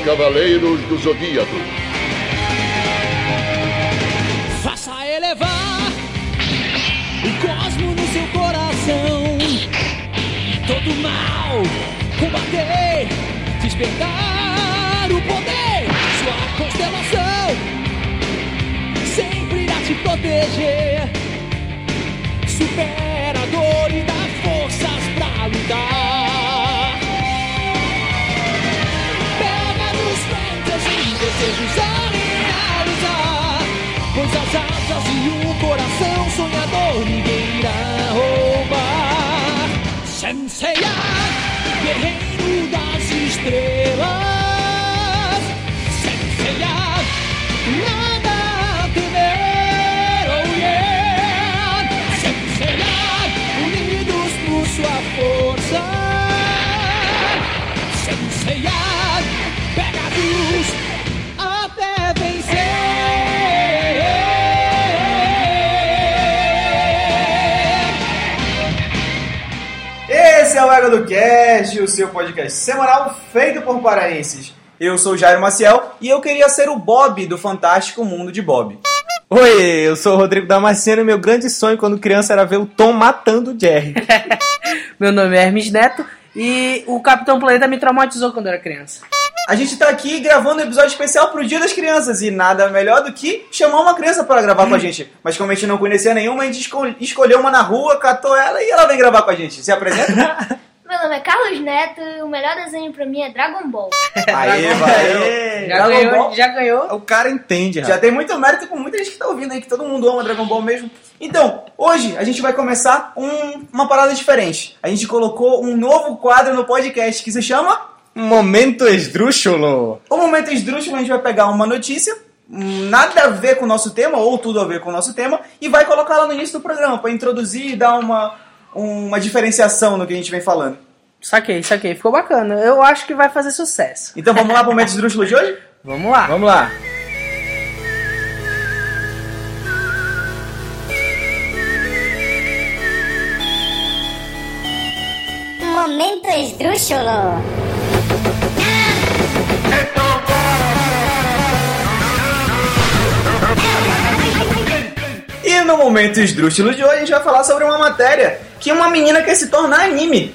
Cavaleiros do Zodíaco. Faça elevar o cosmo no seu coração. Todo mal combater, despertar o poder. Sua constelação sempre irá te proteger. Supera a dor e dá forças pra lutar. Pega nos ventos e desejos a realizar, pois as asas e um coração sonhador ninguém irá roubar. Senseiya, guerreiro das estrelas. Senseiya, nada a temer, oh yeah. Senseiya, unidos por sua força. Senseiya, pegados até vencer. Esse é o Ego do Cast, o seu podcast semanal feito por paraenses. Eu sou o Jairo Maciel e eu queria ser o Bob do Fantástico Mundo de Bob. Oi, eu sou o Rodrigo Damasceno e meu grande sonho quando criança era ver o Tom matando o Jerry. Meu nome é Hermes Neto e o Capitão Planeta me traumatizou quando eu era criança. A gente tá aqui gravando um episódio especial pro Dia das Crianças e nada melhor do que chamar uma criança para gravar com a gente. Mas como a gente não conhecia nenhuma, a gente escolheu uma na rua, catou ela e ela vem gravar com a gente. Se apresenta? Meu nome é Carlos Neto e o melhor desenho pra mim é Dragon Ball. Aê, valeu! Já ganhou. O cara entende, Já tem muito mérito com muita gente que tá ouvindo aí, que todo mundo ama Dragon Ball mesmo. Então, hoje a gente vai começar uma parada diferente. A gente colocou um novo quadro no podcast que se chama... Momento Esdrúxulo. O Momento Esdrúxulo, a gente vai pegar uma notícia, nada a ver com o nosso tema, ou tudo a ver com o nosso tema, e vai colocar lá no início do programa, pra introduzir e dar uma diferenciação no que a gente vem falando. Saquei. Ficou bacana. Eu acho que vai fazer sucesso. Então vamos lá pro Momento Esdrúxulo de hoje? Vamos lá. Vamos lá. Momento Esdrúxulo. E no Momento Esdrúxulo de hoje a gente vai falar sobre uma matéria que uma menina quer se tornar anime.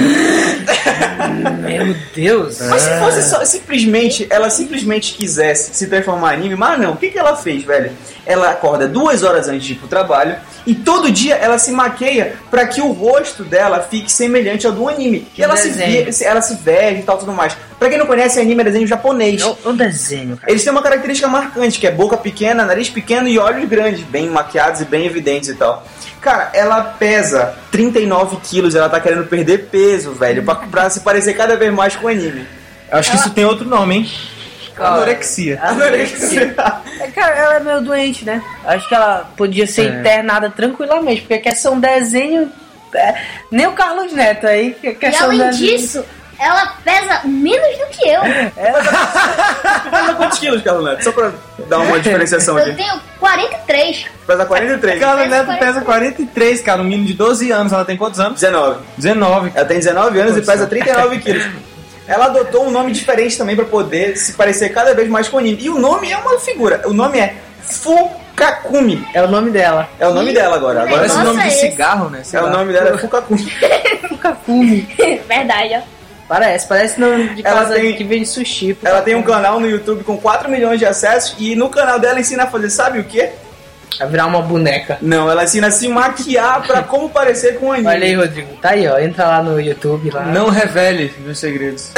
Meu Deus. Mas se fosse só, ela simplesmente quisesse se transformar em anime, mas não, o que ela fez, velho? Ela acorda 2 horas antes de ir pro trabalho e todo dia ela se maqueia pra que o rosto dela fique semelhante ao do anime. E ela se veste e tal, tudo mais. Pra quem não conhece, anime é desenho japonês. É um desenho, cara. Eles têm uma característica marcante, que é boca pequena, nariz pequeno e olhos grandes, bem maquiados e bem evidentes e tal. Cara, ela pesa 39 quilos, ela tá querendo perder peso, velho, pra se parecer cada vez mais com o anime. Eu acho que isso tem outro nome, hein? Anorexia. Cara, ela é meio doente, né? Acho que ela podia ser internada tranquilamente, porque quer ser um desenho... nem o Carlos Neto aí quer E ser um além desenho. disso, ela pesa menos do que eu. Pesa quantos quilos, Carlos Neto? Só pra dar uma diferenciação Eu aqui. tenho 43. Pesa 43. Carlos Neto pesa 43, cara. Um menino de 12 anos. Ela tem quantos anos? 19. 19. Ela tem 19 anos e pesa 39 quilos. Ela adotou um nome diferente também pra poder se parecer cada vez mais com o anime. E o nome é uma figura. O nome é Fukakumi. É o nome dela. É o nome dela agora. Agora Parece esse Nossa, nome de esse. cigarro, né? É o nome dela é Fukakumi. Fukakumi. Verdade, ó. Parece nome de Ela casa tem- que vende sushi. Ela tem um canal no YouTube com 4 milhões de acessos e no canal dela ensina a fazer, sabe o quê? Vai virar uma boneca. Não, ela ensina a se maquiar pra como parecer com o anime. Olha aí, Rodrigo. Tá aí, ó. Entra lá no YouTube. Lá. Não revele meus segredos.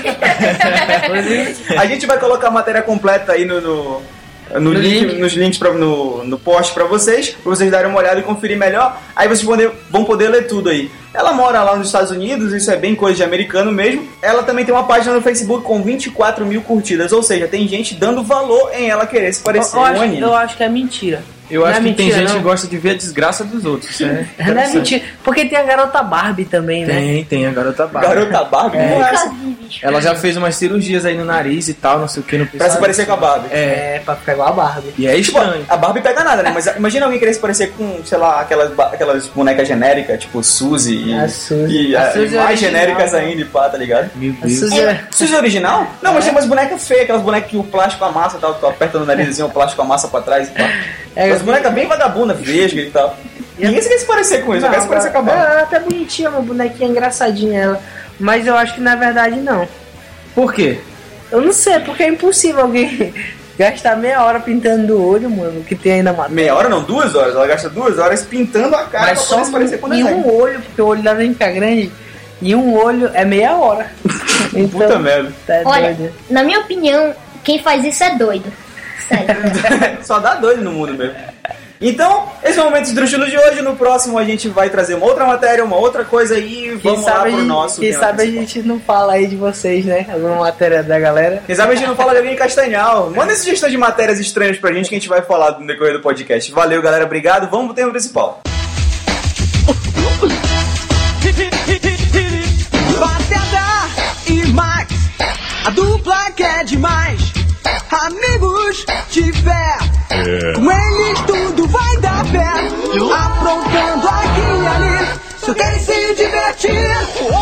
A gente vai colocar a matéria completa aí no link, nos links no post pra vocês darem uma olhada e conferir melhor. Aí vocês vão poder ler tudo aí. Ela mora lá nos Estados Unidos, isso é bem coisa de americano mesmo. Ela também tem uma página no Facebook com 24 mil curtidas, ou seja, tem gente dando valor em ela querer se parecer um anime. Eu acho que é mentira. Eu acho Não é que tem mentira, gente não. que gosta de ver a desgraça dos outros. Isso é Não é interessante. mentira. Porque tem a garota Barbie também, né? Tem a garota Barbie. Garota Barbie? Não é Nunca essa? vi, bicho. Ela já fez umas cirurgias aí no nariz e tal, não sei o que, no Pra se parecer com a Barbie. É, pra ficar igual a Barbie. E é Tipo, estranho. a Barbie pega nada, né? Mas imagina alguém querer se parecer com, sei lá, aquelas bonecas genéricas, tipo Suzy. A Suzy. E A Suzy é mais original, genéricas né? ainda, pá, tá ligado? Meu A Deus. Suzy é... Suzy é original? Não, mas tem umas bonecas feias, aquelas bonecas que o plástico amassa e tal, tu aperta no narizinho, o plástico amassa pra trás e tal. As bonecas bem vagabundas, vesgas e tal. Ninguém quer se parecer com isso, eu quero se parecer com a Barbie. Ela é até bonitinha, uma bonequinha engraçadinha ela. Mas eu acho que na verdade não. Por quê? Eu não sei, porque é impossível alguém gastar meia hora pintando o olho, mano, que tem aí na matéria. Meia hora não, 2 horas. Ela gasta 2 horas pintando a cara Mas pra só poder se parecer com o em desenho. um olho, porque o olho dela nem fica grande. E um olho é meia hora. Então, Puta merda. tá Olha, doido. na minha opinião, quem faz isso é doido. Sério. Só dá doido no mundo mesmo. Então, esse é o Momento Esdrúxulo de hoje. No próximo a gente vai trazer uma outra matéria, uma outra coisa aí. Vamos lá pro nosso Quem tema sabe a principal. gente não fala aí de vocês, né? Alguma matéria da galera. Quem sabe a gente não fala de alguém em Castanhal. Manda sugestão de matérias estranhas pra gente que a gente vai falar no decorrer do podcast. Valeu, galera. Obrigado. Vamos pro tema principal. Pateta e Max, a dupla que é demais. Amigos tiver, com eles tudo vai dar pé. Aprontando aqui e ali, só querem se divertir.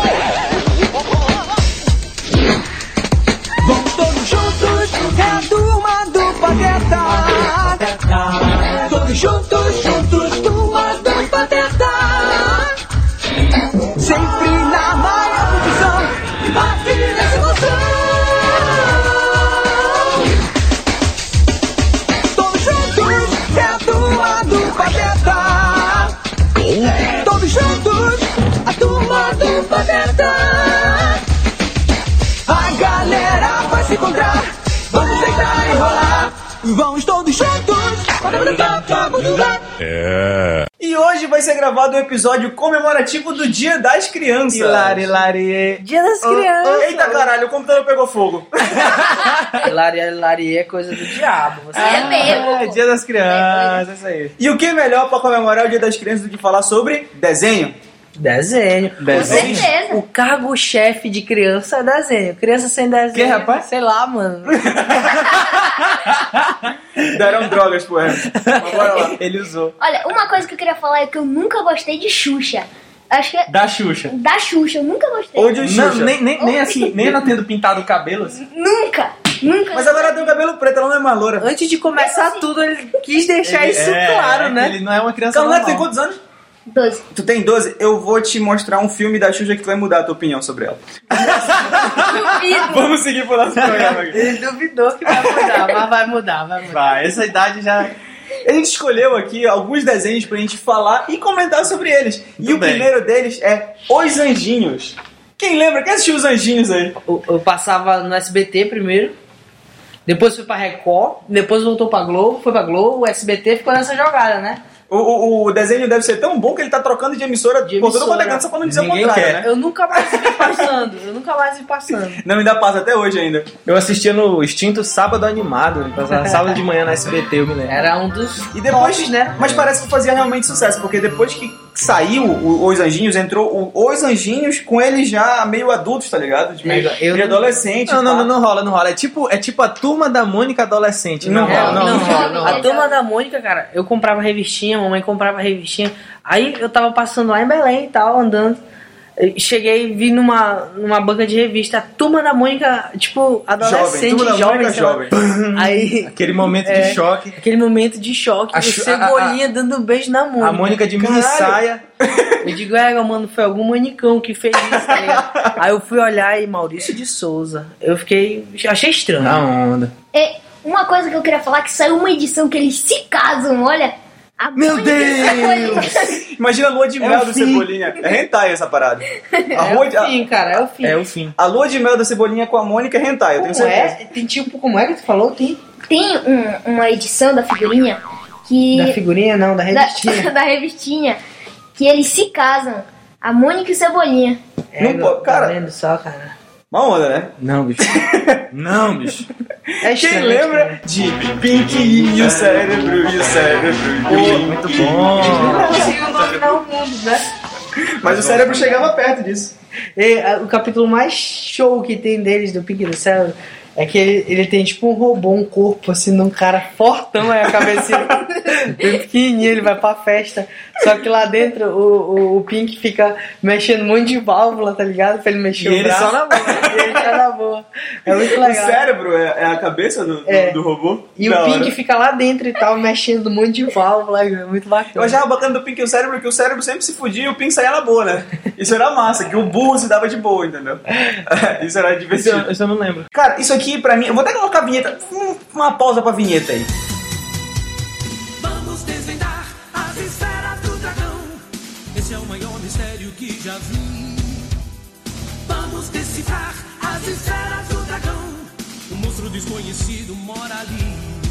Vamos todos juntos, é a turma do Pateta. Todos juntos, turma do Pateta. Sempre na maior confusão e bate nessa emoção. Todos juntos, é a turma do Pateta. Todos juntos, a turma do Pateta. A galera vai se encontrar, vamos deitar e rolar. Vamos todos juntos, E hoje vai ser gravado um episódio comemorativo do Dia das Crianças. Hilari. Dia das crianças. Eita caralho, o computador pegou fogo. Hilaria é coisa do diabo. Você É mesmo. É, Dia das Crianças, isso aí. E o que é melhor pra comemorar o Dia das Crianças do que falar sobre desenho? Desenho. Com certeza. O cargo-chefe de criança é desenho. Criança sem desenho. Que, rapaz? Sei lá, mano. Deram drogas pro Hermes. Mas bora lá. Ele usou. Olha, uma coisa que eu queria falar é que eu nunca gostei de Xuxa. Acho que é Da Xuxa. da Xuxa, eu nunca gostei. Ou de Não, Xuxa. nem assim, nem ela tendo pintado o cabelo assim. Nunca. Mas agora ela tem o cabelo preto, ela não é mais loura. Antes de começar tudo, ele quis deixar isso claro, né? Ele não é uma criança Carolina, normal. tem quantos anos? 12. Tu tem 12? Eu vou te mostrar um filme da Xuxa que tu vai mudar a tua opinião sobre ela. Duvido. Vamos seguir pro nosso programa aqui. Ele duvidou que vai mudar, mas vai mudar. Vai, essa idade já... A gente escolheu aqui alguns desenhos pra gente falar e comentar sobre eles. E o bem. primeiro deles é Os Anjinhos. Quem lembra? Quem assistiu Os Anjinhos aí? Eu passava no SBT primeiro, depois foi pra Record, depois voltou pra Globo, foi pra Globo, o SBT ficou nessa jogada, né? O desenho deve ser tão bom que ele tá trocando de emissora por todo emissora. quanto é canto, só pra não dizer Ninguém o contrário, quer. né? Eu nunca mais vi passando. Não, ainda passa até hoje ainda. Eu assistia no extinto Sábado Animado. Ele passava sábado de manhã na SBT, eu me lembro. Era um dos E depois, tops, né? Mas parece que fazia realmente sucesso, porque depois que saiu Os Anjinhos, entrou Os Anjinhos com eles já meio adultos, tá ligado? De meio, Eu meio não- adolescente. Não, pá. não rola. É tipo a Turma da Mônica adolescente. Não rola, não. A Turma da Mônica, cara, eu comprava revistinha, mamãe comprava revistinha. Aí eu tava passando lá em Belém e tal, andando. Cheguei e vi numa banca de revista, a Turma da Mônica, tipo, adolescente, Turma da jovem. Mônica sei lá. jovem. Aí, Aquele momento de choque. aquele momento de choque, A o Xu- Cebolinha dando um beijo na Mônica. A Mônica de mini Caralho. saia. Eu digo, mano, foi algum manicão que fez isso, tá ligado? Aí eu fui olhar e Maurício de Souza. Eu achei estranho. Na onda. É, uma coisa que eu queria falar, que saiu uma edição que eles se casam, olha. A Meu Mônica e a Cebolinha. Imagina a lua de mel o do fim. Cebolinha. É hentai essa parada. A, É lua o de, fim, cara, é o fim. É o fim. a lua de mel da Cebolinha com a Mônica é hentai, eu tenho Como certeza. é? Tem tipo, como é que tu falou? Tem Tem uma edição da figurinha que... da figurinha, não, da revistinha. da revistinha, que eles se casam. A Mônica e o Cebolinha. Não pode, cara. Tá vendo só, cara? Uma onda, né? Não, bicho. Não, bicho. É Quem estranho, lembra de Pink e o cérebro, e o cérebro, Muito bom. Não consigo dominar o mundo, né? Mas o cérebro chegava perto disso. O capítulo mais show que tem deles, do Pink do Cérebro, é que ele tem tipo um robô, um corpo assim, num cara fortão, aí a cabecinha bem pequenininha, ele vai pra festa. Só que lá dentro o Pink fica mexendo um monte de válvula, tá ligado? Pra ele mexer E o ele braço. só na boa. E ele só na boa. É muito O legal. cérebro é a cabeça do robô. E Da o Pink hora. fica lá dentro e tal, mexendo um monte de válvula, é muito Eu bacana. achava bacana do Pink e o cérebro, que o cérebro sempre se fudia e o Pink saía na boa, né? Isso era massa, que o burro se dava de boa, entendeu? Isso era divertido. Isso eu não lembro. Cara, isso aqui pra mim... Eu vou até colocar a vinheta. Uma pausa pra vinheta aí. Vamos desvendar as esferas do dragão. Esse é o maior mistério que já vi. Vamos decifrar as esferas do dragão. O monstro desconhecido mora ali.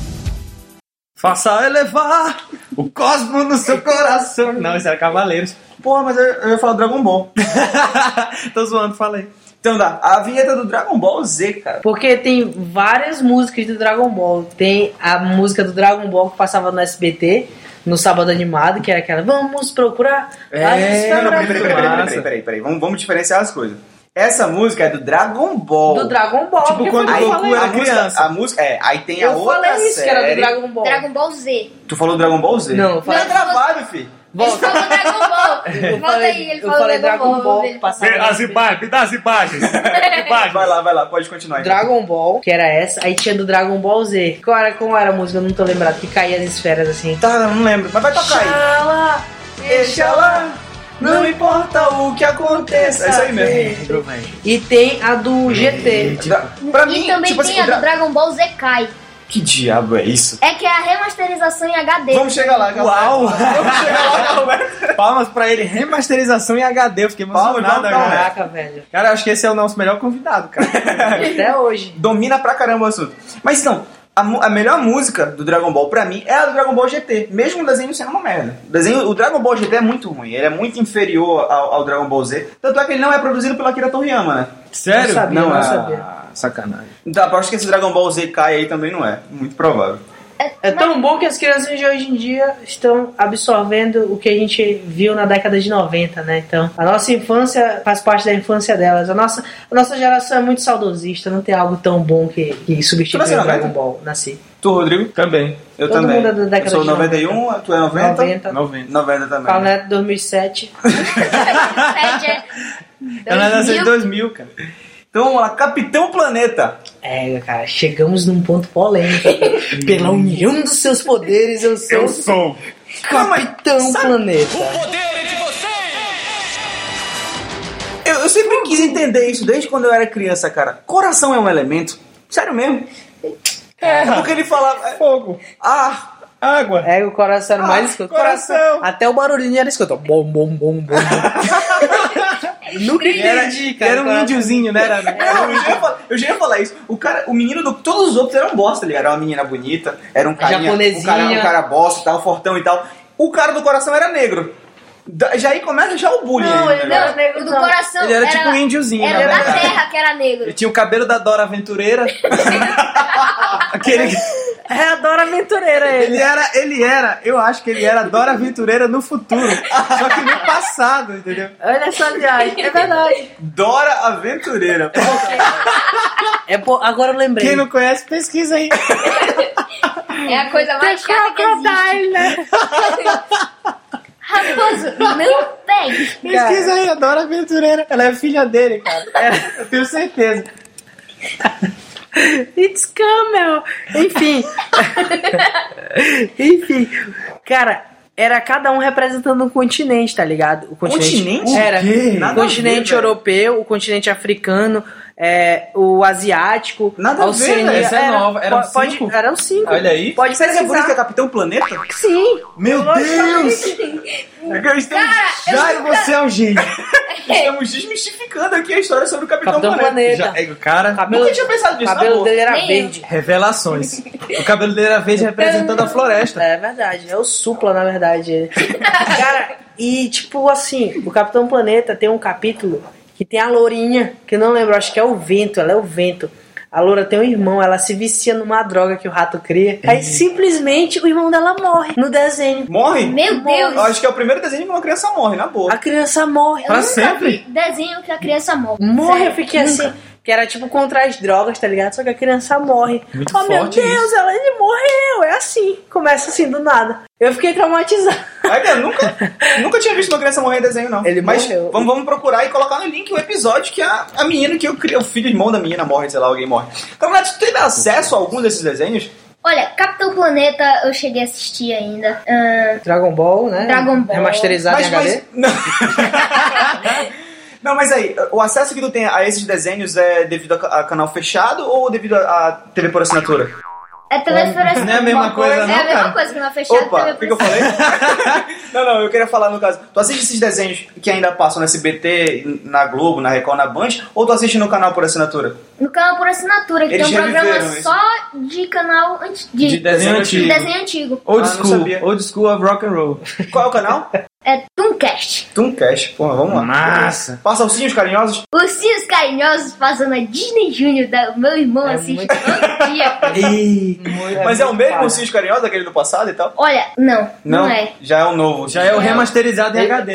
Faça elevar o cosmo no seu coração. Não, isso era Cavaleiros. Porra, mas eu ia falar Dragon Ball. Tô zoando, falei. Então dá. A vinheta do Dragon Ball Z, cara. Porque tem várias músicas do Dragon Ball. Tem a música do Dragon Ball que passava no SBT, no Sábado Animado, que era aquela Vamos procurar as esferas Não, do peraí. Vamos diferenciar as coisas. Essa música é do Dragon Ball. Do Dragon Ball. Tipo, que quando foi o que eu Goku falei. era criança. A música, aí tem a Eu outra falei isso, que era do série. Dragon Ball. Dragon Ball Z. Tu falou Dragon Ball Z? Não, eu falei... Tá gravado, filho. Ele falou Dragon Ball. Eu Volta falei, aí, ele eu falou falei Dragon Ball, ele- passava no SBT. me dá as imagens. Vai lá, pode continuar. então. Dragon Ball, que era essa, aí tinha do Dragon Ball Z. Como era a música? Eu não tô lembrado, que caía as esferas assim. Tá, não lembro. Mas vai tocar aí. Xalá, Deixa lá, não importa o que aconteça. É isso aí mesmo. E tem a do GT. Pra E mim, também tipo tem assim, a do Dragon Ball Z Kai. Que diabo é isso? É que é a remasterização em HD. Vamos chegar lá, galera. Uau! Vamos chegar lá, Roberto. Palmas pra ele. Remasterização em HD. Eu fiquei emocionado Palmas, agora. Caraca, velho. Cara, eu acho que esse é o nosso melhor convidado, cara. Até hoje. Domina pra caramba o assunto. Mas não, a melhor música do Dragon Ball pra mim é a do Dragon Ball GT. Mesmo o desenho sendo uma merda. O Dragon Ball GT é muito ruim. Ele é muito inferior ao Dragon Ball Z. Tanto é que ele não é produzido pela Akira Toriyama, né? Sério? Não sabia, não sabia. Sacanagem. Então eu acho que esse Dragon Ball Z cai aí também não é. Muito provável. É tão bom que as crianças de hoje em dia estão absorvendo o que a gente viu na década de 90, né? Então, a nossa infância faz parte da infância delas. A nossa geração é muito saudosista, não tem algo tão bom que substitui nasceu o em 90? Dragon Ball. Nasci. Tu, Rodrigo? Também. Eu Todo também. mundo é da década eu sou de 91, tu é 90? 90. 90 também. Paulo Neto 2007. Ela nasceu em 2000, cara. Então vamos lá, Capitão Planeta. É, cara, chegamos num ponto polêmico. Pela união dos seus poderes, eu sou Capitão Planeta. Eu sempre quis entender isso desde quando eu era criança, cara. Coração é um elemento? Sério mesmo? Porque ele falava... Fogo. Água. É, o coração era mais escuto. coração. Até o barulhinho era escuto. Bom, bom, bom, bom. Nunca entendi, cara. Era um índiozinho, né? Eu já ia falar isso. O menino todos os outros eram bosta, ele era uma menina bonita, era um carinha, Japonesinha. um cara bosta e tal, fortão e tal. O cara do coração era negro. Já aí começa já o bullying. Não, aí, ele né, não cara? negro, O do não. coração Ele era tipo um índiozinho, Era na da verdade. terra que era negro. Ele tinha o cabelo da Dora Aventureira. Aquele... É a Dora Aventureira ele. Eu acho que ele era Dora Aventureira no futuro. Só que no passado, entendeu? Olha essa viagem, é verdade. Dora Aventureira. Agora eu lembrei. Quem não conhece, pesquisa aí. É a coisa mais chata que existe. né? Raposo, não pegue. Pesquisa aí, a Dora Aventureira. Ela é filha dele, cara. Eu tenho certeza. It's camel. Enfim. Enfim. Cara, era cada um representando um continente, tá ligado? O Continente? Era. O quê? Nada O continente a ver, velho. europeu, o continente africano, o asiático, Nada a ver, Oceania. velho. Essa é nova. Eram 5? Eram 5. Olha aí. Pode Sério que é por isso que é pesquisar. Capitão Planeta? Sim. Meu Deus! Jairo, você é um gênio. Estamos desmistificando aqui a história sobre o Capitão, Capitão Planeta. Planeta. O cara... Nunca tinha pensado O nisso, na cabelo boa. dele era Nem eu. verde. Revelações. O cabelo dele era verde representando a floresta. É verdade, é o Supla, na verdade. Cara, e tipo assim, o Capitão Planeta tem um capítulo que tem a lourinha, que eu não lembro, acho que é o Vento, ela é o Vento. A loura tem um irmão, ela se vicia numa droga que o rato cria. Aí simplesmente o irmão dela morre no desenho. Morre? Meu Deus! Eu acho que é o primeiro desenho que uma criança morre, na boa. A criança morre. Pra Eu nunca sempre? vi desenho que a criança morre. Morre, Sério, eu fiquei nunca. assim. Que era tipo contra as drogas, tá ligado? Só que a criança morre. Muito Oh meu forte Deus, isso. ele morreu. É assim. Começa assim do nada. Eu fiquei traumatizado. Ai, cara, nunca tinha visto uma criança morrer em desenho, não. Ele Mas morreu. vamos procurar e colocar no link o episódio que a menina que eu criei, o filho, irmão da menina morre, sei lá, alguém morre. Camaradas, tu teve acesso a algum desses desenhos? Olha, Capitão Planeta eu cheguei a assistir ainda. Dragon Ball, né? Dragon Ball. Remasterizado em HD. Não. Não, mas aí, o acesso que tu tem a esses desenhos é devido a canal fechado ou devido a TV por assinatura? É televisão. Não é a mesma coisa, não, É a mesma cara? coisa que não fechado. Opa, o que eu falei? Não, eu queria falar no caso. Tu assiste esses desenhos que ainda passam no SBT, na Globo, na Record, na Band, ou tu assiste no canal por assinatura? No canal por assinatura, que Eles tem um programa reviveram isso. só de canal De desenho de antigo. desenho antigo. Old não sabia. School. Old School of Rock and Roll. Qual é o canal? É Tooncast. Tooncast. Porra, vamos lá. Massa. Passa ursinhos carinhosos? Ursinhos Carinhosos passando a Disney Junior, meu irmão assiste muito- todo dia. Mas é o mesmo ursinhos carinhosos, aquele do passado e tal? Olha, não é. Já é o novo. Já é o remasterizado em HD.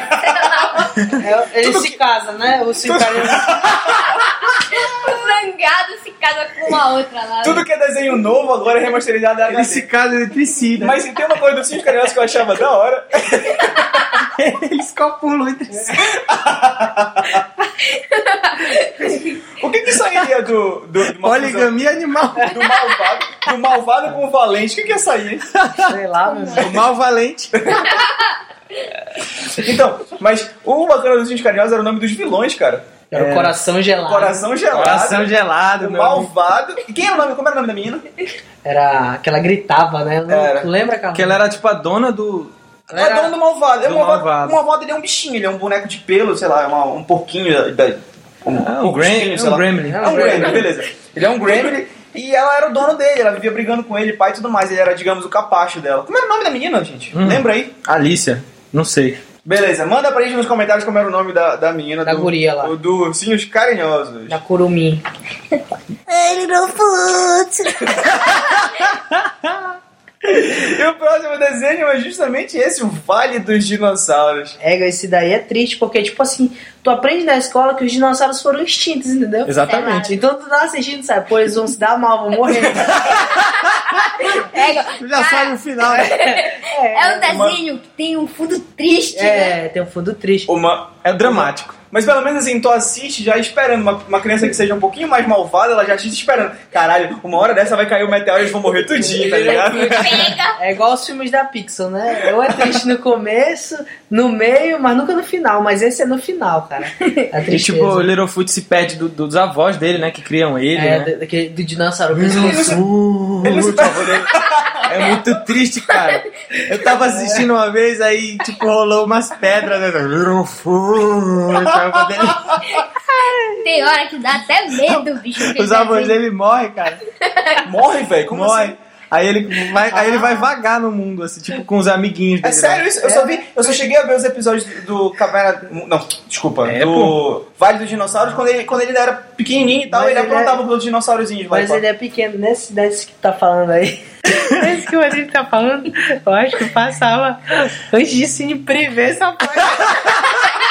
Ele se casa, né? O Cicarinho. O Zangado se casa com uma outra lá. Tudo que é desenho novo agora é remasterizado em HD. Ele se casa entre si, né? Mas se tem uma coisa dos ursinhos carinhosos que eu achava da hora... Eles copulam entre si. O que sairia do de uma Poligamia animal. fusão do malvado com o valente? O que ia sair, hein? Sei lá, meu Deus. O mal valente. Então, mas o bacana dos ursinhos carinhosos era o nome dos vilões, cara. Era o Coração Gelado. Coração gelado. Coração gelado, O meu amigo. malvado. E quem era o nome? Como era o nome da menina? Era que ela gritava, né? Era. Tu lembra, cara? Que ela era tipo a dona do... É a dona do malvado. Do malvado. O malvado ele é um bichinho, ele é um boneco de pelo, sei lá, um porquinho um gremlin, sei lá. gremlin. É um gremlin, beleza. Ele é um gremlin e ela era o dono dele, ela vivia brigando com ele, pai e tudo mais. Ele era, digamos, o capacho dela. Como era o nome da menina, gente? Lembra aí? Alicia. Não sei. Beleza, manda pra gente nos comentários como era o nome da menina. Da guria lá. Do Ursinhos Carinhosos. Da Curumim. E o próximo desenho é justamente esse, o Vale dos Dinossauros. Esse daí é triste, porque, tipo assim, tu aprende na escola que os dinossauros foram extintos, entendeu? Exatamente. Então tu tá assistindo, sabe? Pô, eles vão se dar mal, vão morrer. Tu já sabe o final, né? É um desenho que tem um fundo triste, né? Tem um fundo triste. É dramático. Mas pelo menos assim, tu assiste já esperando. Uma criança que seja um pouquinho mais malvada, ela já assiste esperando. Caralho, uma hora dessa vai cair o meteoro e eles vão morrer tudinho, tá ligado? Pega! É igual os filmes da Pixar, né? Ou é triste no começo, no meio, mas nunca no final. Mas esse é no final, cara. A E tristeza. tipo, o Littlefoot se perde dos avós dele, né? Que criam ele, né? do dinossauro. É muito triste, cara. Eu tava assistindo uma vez, aí, tipo, rolou umas pedras, né? Littlefoot. Tem hora que dá até medo, bicho. Os avós dele morrem, cara. Morre, velho? Como Morre. assim? Aí ele vai vagar no mundo, assim, tipo, com os amiguinhos É dele. sério isso? Eu só cheguei a ver os episódios do Caverna... Não, desculpa. Do Vale dos Dinossauros quando ele era pequenininho e tal. Mas Ele ele aprontava com os dinossaurozinhos. Mas ele é pequeno. Nesse que tu tá falando aí. Esse que o Rodrigo tá falando, eu acho que eu passava antes de Cine Privé essa porra.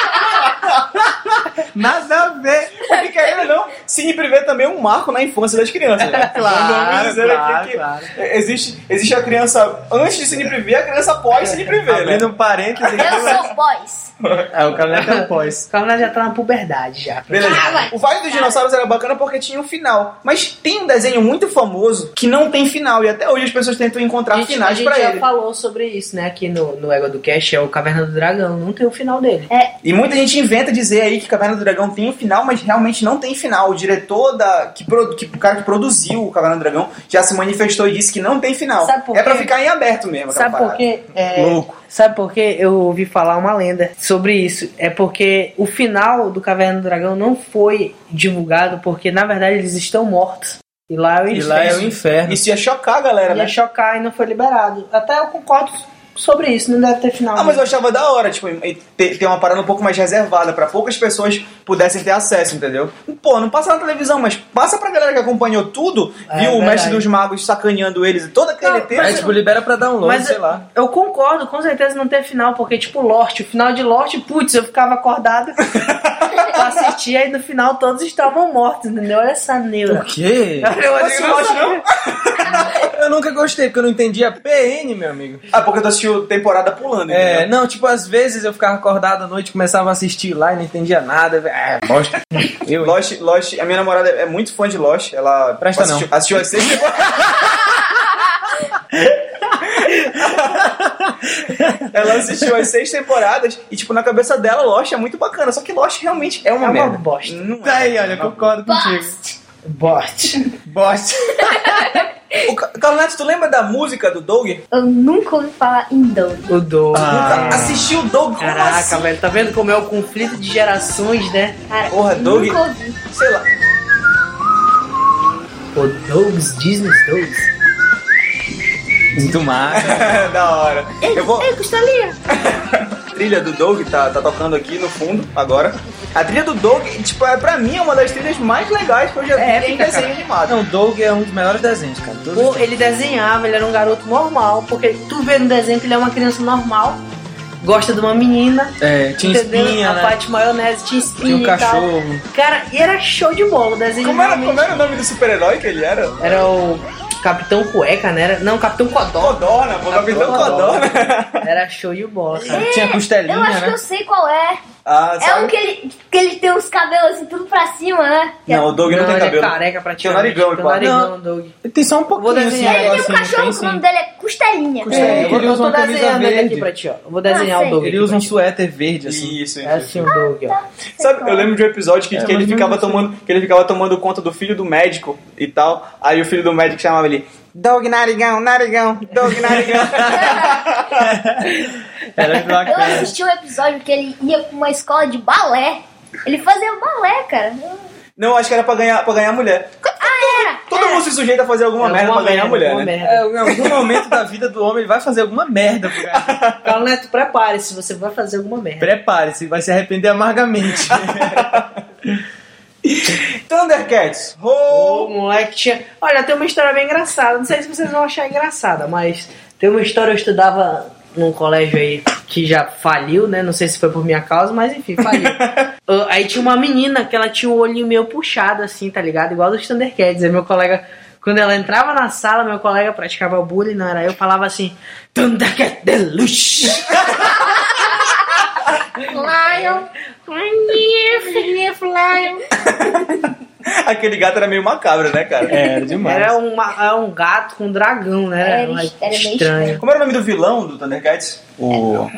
Nada a ver. Porque querendo ou não, Cine Privé também é um marco na infância das crianças, né? Vamos dizer aqui que existe a criança antes de Cine Privé e a criança pós Cine Privé, né? Abrindo um parênteses aqui. Eu sou boys. O cara até pós. O cara já tá na puberdade já. Beleza. vai. O Vale dos Dinossauros era bacana porque tinha um final. Mas tem um desenho muito famoso que não tem final. E até hoje as pessoas tentam encontrar finais pra A gente já ele. falou sobre isso, né? Aqui no Égua do Cast, é o Caverna do Dragão. Não tem o final dele. E muita gente inventa dizer aí que Caverna do Dragão tem um final, mas realmente não tem final. O diretor o cara que produziu o Caverna do Dragão já se manifestou e disse que não tem final. Sabe por É pra quê? ficar em aberto mesmo. aquela Sabe por parada. quê? Louco. Sabe por quê? Eu ouvi falar uma lenda sobre isso. É porque o final do Caverna do Dragão não foi divulgado porque, na verdade, eles estão mortos. E lá é o E lá é o inferno. Isso ia chocar a galera, Ia né? chocar e não foi liberado. Até eu concordo sobre isso, não deve ter final. Ah, mas eu achava da hora, tipo, ter uma parada um pouco mais reservada pra poucas pessoas pudessem ter acesso, entendeu? Pô, não passa na televisão, mas passa pra galera que acompanhou tudo, viu o Mestre dos Magos sacaneando eles e toda aquele tempo. É, tipo, libera pra download, Mas sei lá. eu concordo, com certeza não ter final, porque tipo Lost, o final de Lost, putz, eu ficava acordado pra assistir, aí no final todos estavam mortos, entendeu? Olha essa neura. O quê? Eu assisti Lost, não? Eu nunca gostei, porque eu não entendia PN, meu amigo. Ah, porque tu assistiu temporada pulando, É, entendeu? não, tipo, às vezes eu ficava acordado à noite, começava a assistir lá e não entendia nada. Bosta. Lost, a minha namorada é muito fã de Lost, ela Presta assistiu as 6 temporadas. Ela assistiu as 6 temporadas e, tipo, na cabeça dela, Lost é muito bacana. Só que Lost realmente é uma merda. bosta. Não Tá aí, olha, concordo contigo. Bosta. Bosta. Carlos Neto, tu lembra da música do Doug? Eu nunca ouvi falar em Doug. O Doug. Assistiu o Doug? Como Caraca, assim? velho, tá vendo como é o conflito de gerações, né? Cara, Porra, Doug. nunca ouvi. Sei lá. O Doug's Disney's Doug's. Muito massa. Da hora. Eu vou... Ei, Costelinha. A trilha do Doug tá tocando aqui no fundo, agora. A trilha do Doug, tipo, pra mim é uma das trilhas mais legais que eu já vi em épica, desenho cara. animado. Não, o Doug é um dos melhores desenhos, cara. Todos Pô, os ele desenhava, ele era um garoto normal, porque tu vê no desenho que ele é uma criança normal, gosta de uma menina, É, tinha entendeu? espinha, A né? parte maionese tinha espinha Tinha um e tal. cachorro. Cara, e era show de bola o desenho. Como era realmente. o nome do super-herói que ele era? Era o Capitão Cueca, né? Não, Capitão Codó. Codorna, pô, Capitão Codorna. Era show de bola, cara. Tinha costelinha, Eu acho que né? eu sei qual é. Ah, É sabe? um que ele tem os cabelos assim, tudo pra cima, né? Não, o Doug não, tem ele cabelo. é careca praticamente. narigão, Tem pá. narigão, Não. Doug. Ele tem só um pouquinho, Vou assim, desenhar. Ele tem um negocinho, cachorro tem que o nome sim. dele é Costelinha. É, Eu ele usa tô uma camisa desenhando ele verde. aqui pra ti, ó. Eu vou desenhar sei. o Doug. Ele aqui usa pra um ti. suéter verde, assim. Isso, É assim o Doug, ó. Sabe, eu lembro de um episódio que ele mas ficava não sei. tomando conta do filho do médico e tal. Aí o filho do médico chamava ele Doug Narigão, Narigão, Doug Narigão. Era Eu bacana. assisti um episódio que ele ia pra uma escola de balé. Ele fazia balé, cara. Não, acho que era pra ganhar mulher. Todo mundo se sujeita a fazer alguma merda pra ganhar mulher, alguma né? merda. É, em algum momento da vida do homem ele vai fazer alguma merda, cara. Carlos Neto, prepare-se, você vai fazer alguma merda. Prepare-se, vai se arrepender amargamente. Thundercats. O moleque tinha... Olha, tem uma história bem engraçada. Não sei se vocês vão achar engraçada, mas tem uma história, eu estudava num colégio aí que já faliu, né? Não sei se foi por minha causa, mas enfim, faliu. Aí tinha uma menina que ela tinha o olhinho meio puxado, assim, tá ligado? Igual dos Thundercats. Aí meu colega, quando ela entrava na sala, meu colega praticava bullying, não era eu, falava assim, Thundercat Deluxe! Lion. Aquele gato era meio macabro, né, cara? Era demais. Era um gato com um dragão, né? Era Mas meio estranho. Como era o nome do vilão do Thundercats? O...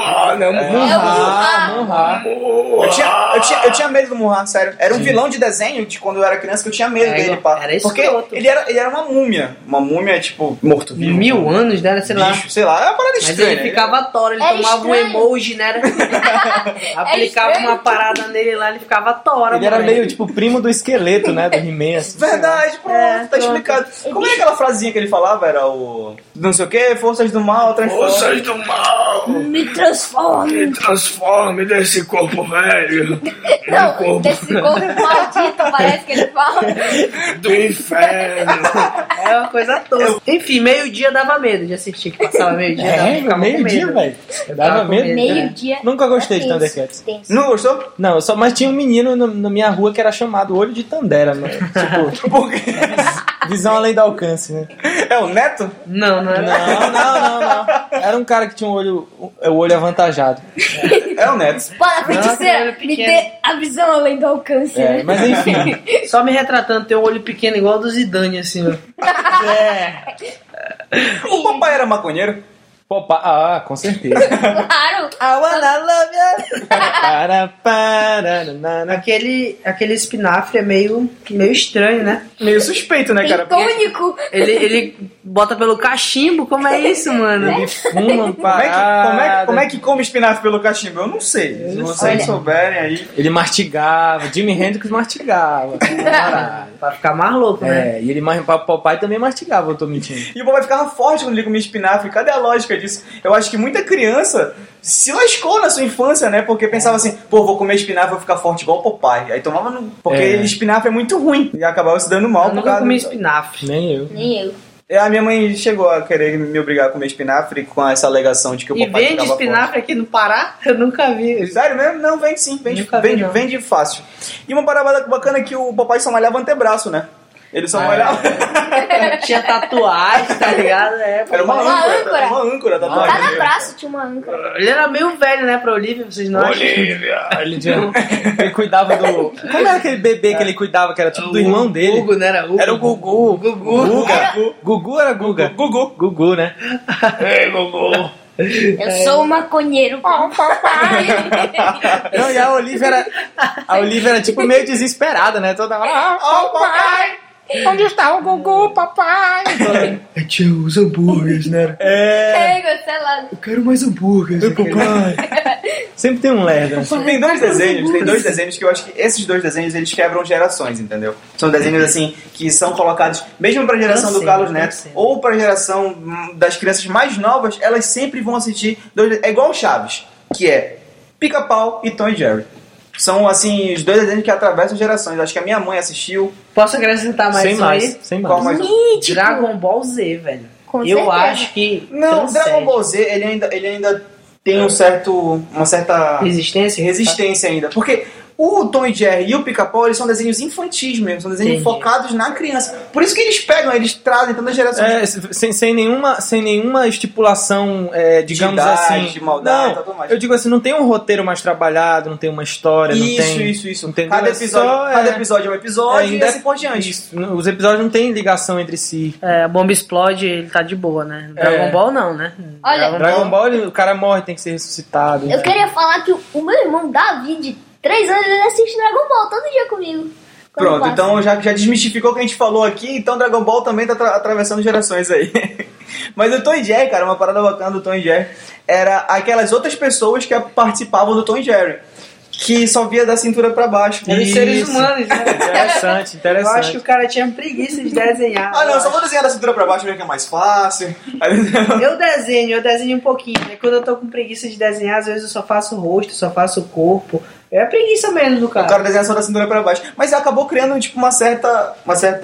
Eu tinha medo do Murra, sério. Era um vilão de desenho de quando eu era criança que eu tinha medo É, dele, pá. era Porque escroto. ele era uma múmia. Uma múmia, tipo, morto-vivo. 1000 anos, né? Sei lá. Bicho, sei lá, é uma parada Mas estranha. ele ficava tora, ele Era tomava estranho. um emoji, né? Aplicava estranho. uma parada nele lá, ele ficava tora. Ele era moleque. meio tipo primo do esqueleto, né? Do He-Man, assim. Verdade, pronto, tá pronto. explicado. Como é aquela frasinha que ele falava? Era o... Não sei o que, forças do mal, transforma. Forças do mal, Me transforme. me transforme desse corpo velho Não, desse corpo maldito, parece que ele fala. do inferno. É uma coisa toda. Enfim, meio-dia dava medo de assistir, que passava meio-dia. É, ficava com meio-dia, medo. velho. Eu Tava dava com medo. medo. Meio-dia. Nunca gostei de Tenso, Thundercats. tenso. Não gostou? Não, mas tinha um menino na minha rua que era chamado Olho de Tandera, né? Tipo, Por quê? visão além do alcance, né? É o Neto? Não era. Não. Era um cara que tinha o olho avantajado. É o Neto. Para a Não, feiticeira, aquele me pequeno. dê a visão além do alcance, É, né? mas enfim. Só me retratando, tem um olho pequeno igual o do Zidane, assim, ó. É. O papai era maconheiro? Com certeza. Claro. I wanna love you. Para. Aquele espinafre é meio estranho, né? Meio suspeito, né, cara? Porque Tônico. Ele bota pelo cachimbo, como é isso, mano? Ele fuma como é que come espinafre pelo cachimbo? Eu não sei. Se vocês Olha. souberem aí... Ele mastigava, Jimi Hendrix mastigava. Pra ficar mais louco, né? É, e ele, papai também mastigava, eu tô mentindo. E o papai ficava forte quando ele comia espinafre. Cadê a lógica disso? disso. Eu acho que muita criança se lascou na sua infância, né? Porque pensava assim, pô, vou comer espinafre, vou ficar forte igual o Popeye. Aí tomava no... Porque espinafre é muito ruim. E acabava se dando mal Eu por nunca causa comi do... espinafre. Nem eu. Nem eu. A minha mãe chegou a querer me obrigar a comer espinafre com essa alegação de que o E Popeye vende ficava espinafre aqui no Pará? Eu nunca vi. forte. Sério mesmo? Não, vende sim. Nunca vi, não. Vende fácil. E uma parada bacana é que o Popeye só malhava antebraço, né? Ele só malhava... Tinha tatuagem, tá ligado? Era uma âncora. Era uma âncora. tatuagem Cada dele. braço tinha uma âncora. Ele era meio velho, né, pra Olivia, vocês não acham? Olivia. Ele cuidava do... Como era aquele bebê que ele cuidava, que era tipo do irmão dele? Gugu, né? Era o Gugu. Guga. Gugu era Guga. Gugu, né? Ei, Gugu. Eu sou um maconheiro. Papai. Não, e a Olivia era tipo meio desesperada, né? Toda hora, papai! Onde está o Gugu, papai? Tinha os hambúrgueres, né? Sei lá. Eu quero mais hambúrgueres, papai. Sempre tem um lerdo. Tem dois desenhos que eu acho que esses dois desenhos eles quebram gerações, entendeu? São desenhos assim que são colocados mesmo pra geração do Carlos Neto ou pra geração das crianças mais novas, elas sempre vão assistir é igual o Chaves, que é Pica-Pau e Tom e Jerry. São assim os dois desenhos que atravessam gerações. Acho que a minha mãe assistiu. Posso acrescentar mais Sem um mais, aí? sem Qual mais. mais? Mítico. Dragon Ball Z, velho. Com Eu certeza. acho que Não, transcende. Dragon Ball Z ele ainda tem uma certa resistência ainda. Porque o Tom e Jerry e o Pica-Pau, eles são desenhos infantis mesmo, são desenhos Entendi. focados na criança. Por isso que eles trazem tantas gerações. Sem nenhuma estipulação, digamos De idade, assim. de maldade, não, tudo mais. eu digo assim, não tem um roteiro mais trabalhado, não tem uma história, não tem... Isso. Entendeu? Cada É episódio, só, cada episódio é um episódio e ainda- assim por diante. Isso, os episódios não têm ligação entre si. A bomba explode, ele tá de boa, né? Dragon Ball não, né? Olha, Dragon Ball, o cara morre, tem que ser ressuscitado. eu queria falar que o meu irmão Davi, de 3 anos, ele assiste Dragon Ball todo dia comigo. Quando Pronto, passa. então já desmistificou o que a gente falou aqui, então Dragon Ball também tá atravessando gerações aí. Mas o Tom e Jerry, cara, uma parada bacana do Tom e Jerry era aquelas outras pessoas que participavam do Tom e Jerry, que só via da cintura pra baixo. Eram os seres humanos, né? Interessante. Eu acho que o cara tinha preguiça de desenhar. Ah, não, eu eu só vou desenhar da cintura pra baixo mesmo que é mais fácil. Eu desenho um pouquinho, né? Quando eu tô com preguiça de desenhar, às vezes eu só faço o rosto, só faço o corpo. É a preguiça mesmo do O cara desenha só da cintura pra baixo. Mas acabou criando, tipo, uma certa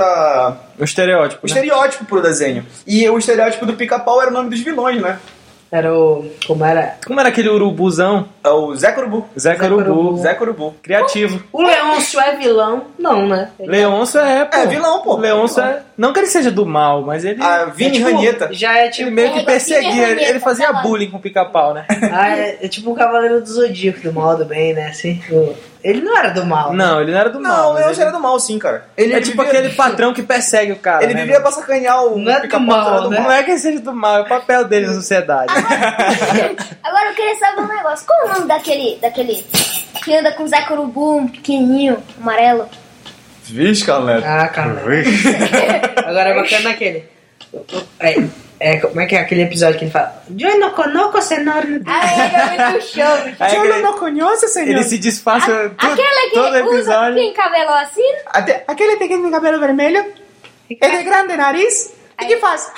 Um estereótipo, né? estereótipo pro desenho. E o estereótipo do Pica-Pau era o nome dos vilões, né? Era o... Como era? Como era aquele urubuzão? É o Zé Corubu. Zé Corubu. Zé Corubu. Criativo. O Leôncio é vilão? Não, né? Leôncio pô. É vilão, pô. Leôncio não que ele seja do mal, mas ele... A Vini tipo, Ranheta. Já é tipo... Ele meio que Vini perseguia, Ranheta, ele fazia tá lá. bullying com o Pica-Pau, né? é tipo um cavaleiro do Zodíaco, do mal, do bem, né? Assim, ele não era do mal. Não, ele não era do mal. Não, o mas Leôncio ele- era do mal, sim, cara. Ele É tipo vivia- aquele patrão que persegue o cara, Ele né, vivia mano? pra sacanear o Não é do Pica-Pau. mal, era do né? Não é que ele seja do mal, é o papel dele na sociedade. Agora eu queria saber um negócio. Qual é o nome daquele que anda com o Zé Corubu, um pequenininho, amarelo? Vixe, Calneto. Ah, cara. Agora é bacana aquele. Como é que é aquele episódio que ele fala? Eu não conozco senhor. Ah, ele é muito show. Aí Eu aquele- não conheço, senhor. ele se disfarça Aquele que todo usa episódio. tem cabelo assim? Até aquele tem cabelo vermelho, é de grande nariz, e que faz?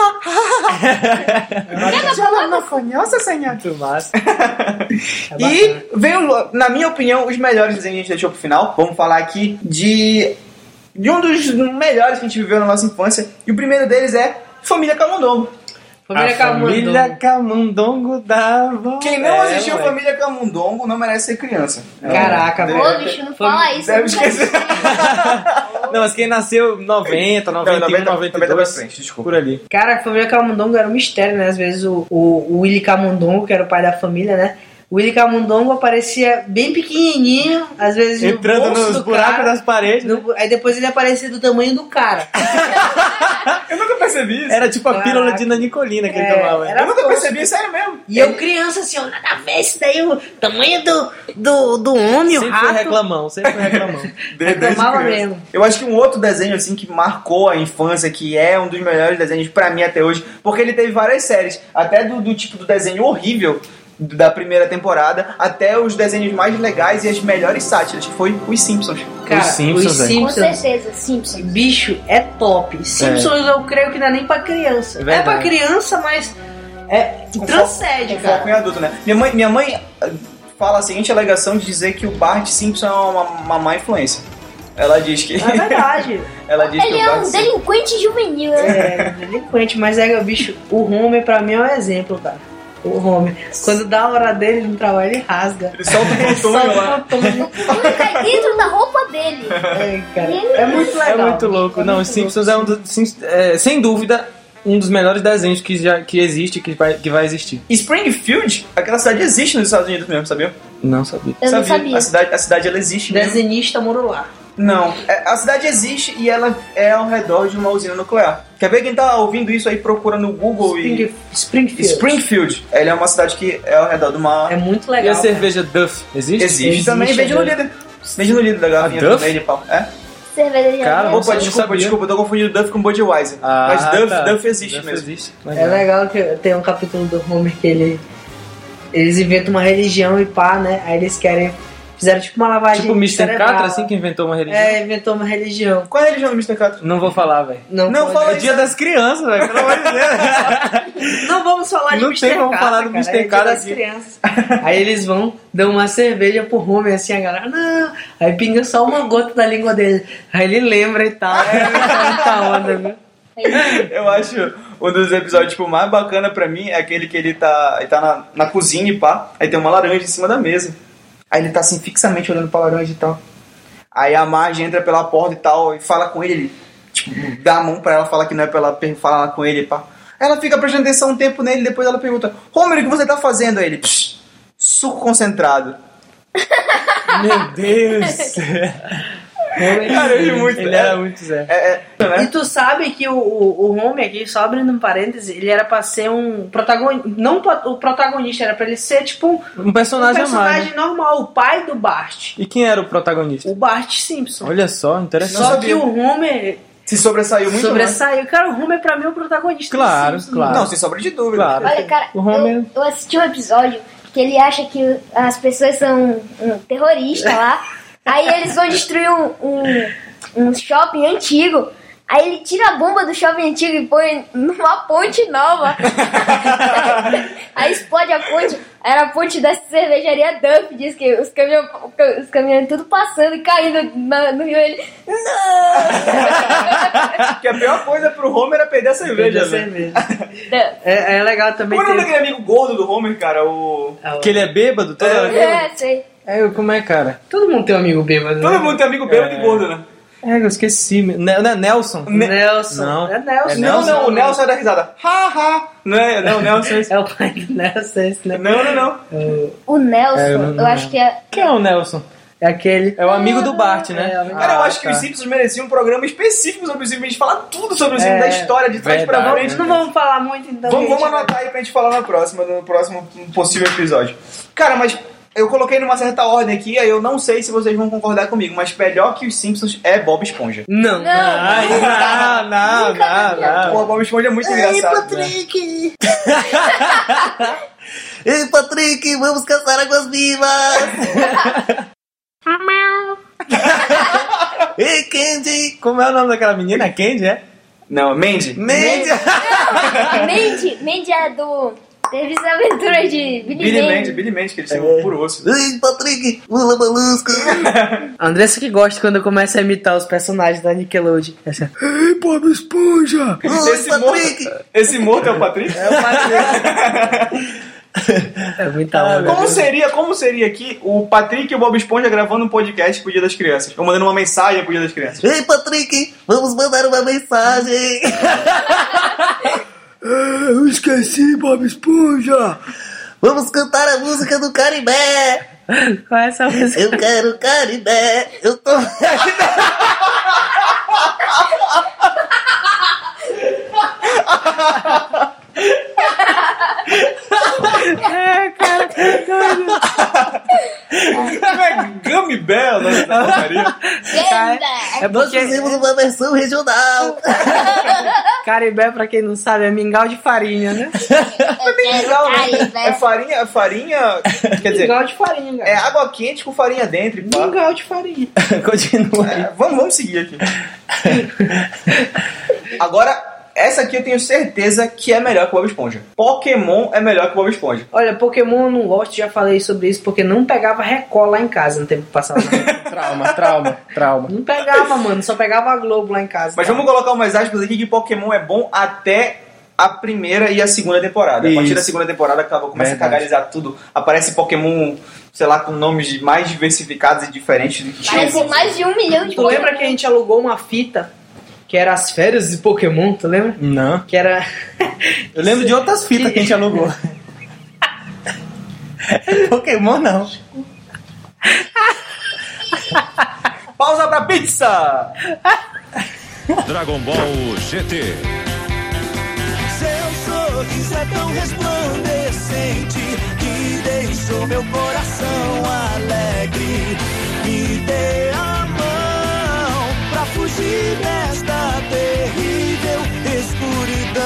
Eu não conheço, senhor. Muito massa. E veio, na minha opinião, os melhores desenhos que a gente deixou pro final. Vamos falar aqui de um dos melhores que a gente viveu na nossa infância. E o primeiro deles é Família Camundongo. Família Família Camundongo da avó. Quem não assistiu ué. Família Camundongo não merece ser criança. Caraca, velho. Ô, bicho, não fala isso. Deve eu nunca esquecer. Não, mas quem nasceu 90, 91, 90 92, pra frente, desculpa. por ali. Cara, a família Camundongo era um mistério, né? Às vezes o Willy Camundongo, que era o pai da família, né? O Willy Camundongo aparecia bem pequenininho, às vezes Entrando no bolso nos do buracos cara, das paredes. Aí depois ele aparecia do tamanho do cara. Eu nunca percebi isso. Era tipo a pílula Caraca. de nanicolina que ele É, tomava. era Eu nunca tosco. percebi, sério mesmo. E eu criança assim, ó, nada a ver isso daí, o tamanho do homem, o Sempre foi rato. reclamão, sempre foi reclamão. Desde Reclamava criança. mesmo. Eu acho que um outro desenho assim que marcou a infância, que é um dos melhores desenhos pra mim até hoje, porque ele teve várias séries, até do tipo do desenho horrível da primeira temporada, até os desenhos mais legais e as melhores sátiras, que foi Os Simpsons. Cara, Os Simpsons, os velho. Com Simpsons, certeza, Simpsons. bicho, é top. Simpsons eu creio que não é nem pra criança. É Verdade. pra criança, mas Transcende, com foco em cara. adulto, né? Minha mãe fala a seguinte alegação de dizer que o Bart Simpson é uma má influência. Ela diz que... É verdade. Ela diz que Ele o é Bart um Simpson... delinquente juvenil, né? É, delinquente, mas bicho, o Homer pra mim é um exemplo, cara. O Homer. Quando dá a hora dele no trabalho, ele rasga. Ele solta o Ele Plutônio solta lá. o Plutônio. Ele cai dentro da roupa dele. É, cara. É muito É legal. muito louco. Não, os muito Simpsons é sem dúvida, um dos melhores desenhos que existe, que vai existir. Springfield, aquela cidade existe nos Estados Unidos mesmo, sabia? Não sabia. Eu não sabia. A cidade ela existe mesmo. Desenhista moro lá. Não, a cidade existe e ela é ao redor de uma usina nuclear. Quer ver quem tá ouvindo isso aí, procura no Google Springfield. Springfield. Ela é uma cidade que é ao redor de uma... É muito E legal. a cerveja Duff existe? Existe também, Existe, vende no né? líder. Vende no líder da garrafinha A Duff? também de pau. É? Cerveja de Cara, amor. Opa, não desculpa, sabia. eu tô confundindo Duff com Budweiser. Mas Duff existe Duff mesmo. existe. É legal que tem um capítulo do Homer que eles inventam uma religião e pá, né? Aí eles fizeram tipo uma lavagem Tipo o Mr. cerebral. Catra, assim, que inventou uma religião. É, inventou uma religião. Qual é a religião do Mr. Catra? Não vou falar, velho. Não, pode- fala É dia das crianças, velho. Pelo amor de Deus. Não vamos falar de Não Mr. tem como Catra, falar do cara, Mr. é dia Catra das aqui. crianças. Aí eles dão uma cerveja pro Homer, assim, a galera, não. Aí pinga só uma gota da língua dele. Aí ele lembra e tal. É muita onda, viu? Eu acho um dos episódios tipo, mais bacana pra mim é aquele que ele tá na cozinha e pá. Aí tem uma laranja em cima da mesa. Aí ele tá assim fixamente olhando pra laranja e tal. Aí a Marge entra pela porta e tal e fala com ele. Tipo, dá a mão pra ela, fala que não é pra ela falar com ele e pá. Ela fica prestando atenção um tempo nele, depois ela pergunta: Homer, o que você tá fazendo? Aí ele: Psh, suco concentrado. Meu Deus. Cara, eu ri muito. Ele era muito Zé. E tu sabe que o Homer aqui, só abrindo um parêntese, ele era pra ser um protagonista. Não o protagonista, era pra ele ser tipo Um personagem a mais. personagem normal, o pai do Bart. E quem era o protagonista? O Bart Simpson. Olha só, interessante. Só sabia. que o Homer Se sobressaiu muito sobressaiu. Cara, o Homer pra mim é o protagonista. Claro, dos Simpsons. claro. Não, sem sobra de dúvida. Claro. Olha, cara, O Homer- eu assisti um episódio que ele acha que as pessoas são um terrorista lá. Aí eles vão destruir um shopping antigo. Aí ele tira a bomba do shopping antigo e põe numa ponte nova. Aí explode a ponte. Era a ponte da cervejaria Duff. Diz que os caminhões tudo passando e caindo no rio. Ele... Não! Que a pior coisa pro Homer era perder a cerveja, Perder a velho. cerveja. É legal também Como é o nome ter... daquele amigo gordo do Homer, cara? O... Que ele é bêbado? Toda hora bêbado? É, sei. Como é, cara? Todo mundo tem um amigo bêbado. né? Todo mundo tem amigo bêbado e gordo, né? Eu esqueci. Não é Nelson? Nelson. Não. É Nelson. Não, o Nelson é da risada. Ha, ha. Não, o Nelson é esse. É o pai do Nelson, esse, né? Não. O Nelson, eu acho que é... Quem é o Nelson? É aquele... É o amigo do Bart, né? É, Cara, eu acho que tá. os Simpsons mereciam um programa específico sobre os Simpsons. A gente falar tudo sobre os Simpsons, da história, de trás pra verdade. frente. Não vamos falar muito, então. Vamos gente. anotar aí pra gente falar no próximo possível episódio. Cara, mas eu coloquei numa certa ordem aqui, aí eu não sei se vocês vão concordar comigo, mas melhor que os Simpsons é Bob Esponja. Não. Não. Não. Pô, Bob Esponja é muito engraçado. Patrick! Ei, Patrick, vamos caçar águas vivas! Ei, Candy! Como é o nome daquela menina? Candy, é? Não, Mandy. Mandy! Mandy é do... Teve as aventuras de Billy Mandy. Billy Mandy, que eles têm um puro osso. Ei, Patrick, pula molusco! A Andressa que gosta quando eu começo a imitar os personagens da Nickelodeon. Essa... Ei, Bob Esponja! Esse morto é o Patrick? É o Patrick. É muita onda. Como seria aqui o Patrick e o Bob Esponja gravando um podcast pro Dia das Crianças? Ou mandando uma mensagem pro Dia das Crianças? Ei, Patrick, vamos mandar uma mensagem! Eu esqueci, Bob Esponja! Vamos cantar a música do Caribé! Qual é essa música? Eu quero Caribé! Eu tô... Não é Gummy Bear, né? É Nós porque fizemos uma versão regional! Caribé, pra quem não sabe, é mingau de farinha, né? É farinha, quer dizer, Mingau de farinha, cara. é água quente com farinha dentro e pá. Mingau de farinha. Continua aí. Vamos seguir aqui. Agora, essa aqui eu tenho certeza que é melhor que o Bob Esponja. Pokémon é melhor que o Bob Esponja. Olha, Pokémon eu não gosto, já falei sobre isso, porque não pegava Record lá em casa no tempo que passava. Trauma. Não pegava, mano, só pegava a Globo lá em casa. Mas vamos colocar umas aspas aqui que Pokémon é bom até a primeira e a segunda temporada. A partir Isso. da segunda temporada começa a cagarizar tudo. Aparece Pokémon, sei lá, com nomes mais diversificados e diferentes do que tinha. Parece mais de 1 milhão de Tu lembra que a gente alugou uma fita que era as férias de Pokémon, tu lembra? Não. Que era... Eu lembro de outras fitas que a gente alugou. Pokémon não. Pausa pra pizza! Dragon Ball GT. Seu sorriso é tão resplandecente que deixou meu coração alegre. Me dê a mão pra fugir desta terrível escuridão.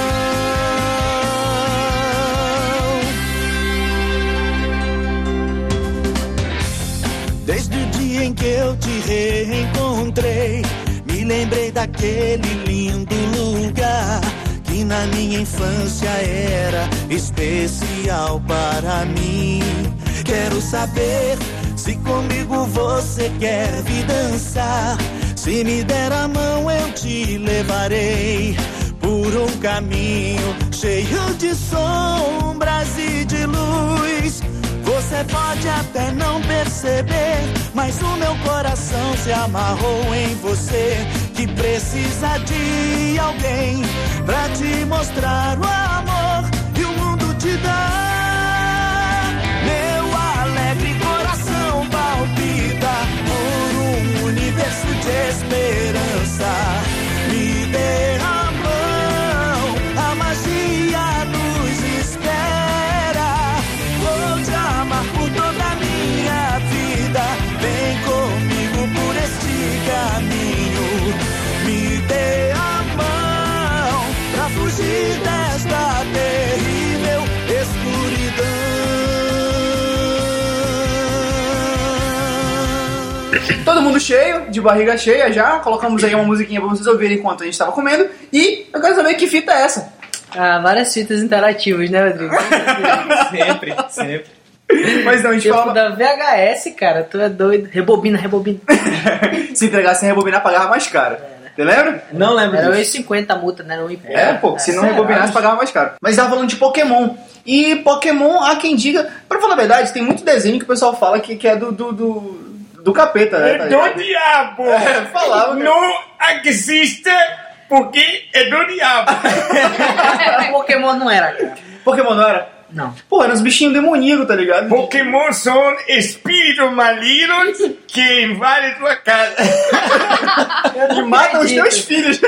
Desde o dia em que eu te reencontrei, me lembrei daquele lindo lugar que na minha infância era especial para mim. Quero saber se comigo você quer vir dançar. Se me der a mão eu te levarei por um caminho cheio de sombras e de luz. Você pode até não perceber, mas o meu coração se amarrou em você, que precisa de alguém pra te mostrar o amor que o mundo te dá. Meu alegre coração palpita por um universo de esperança. Me dê a mão, a magia nos espera. Vou te amar por toda a minha vida. Vem comigo por este caminho. Me dê a mão pra fugir desta terrível escuridão. Todo mundo cheio, de barriga cheia já. Colocamos aí uma musiquinha pra vocês ouvirem enquanto a gente tava comendo. E eu quero saber que fita é essa. Ah, várias fitas interativas, né, Rodrigo? Sempre. Mas não, a gente Tipo fala... da VHS, cara, tu é doido. Rebobina. Se entregasse sem rebobinar, pagava mais caro. Você lembra? Não lembro Era disso. 1,50 a multa, né? Não importa. É, pô, se não rebobinasse, pagava mais caro. Mas tava falando de Pokémon. E Pokémon, há quem diga... Pra falar a verdade, tem muito desenho que o pessoal fala que é do capeta, né? tá ligado? diabo! Falava, cara. Não existe porque é do diabo. Pokémon não era, cara. Pokémon não era? Não. Pô, eram uns bichinhos demoníacos, tá ligado? Pokémon são espíritos malignos que invadem tua casa. E matam os teus filhos.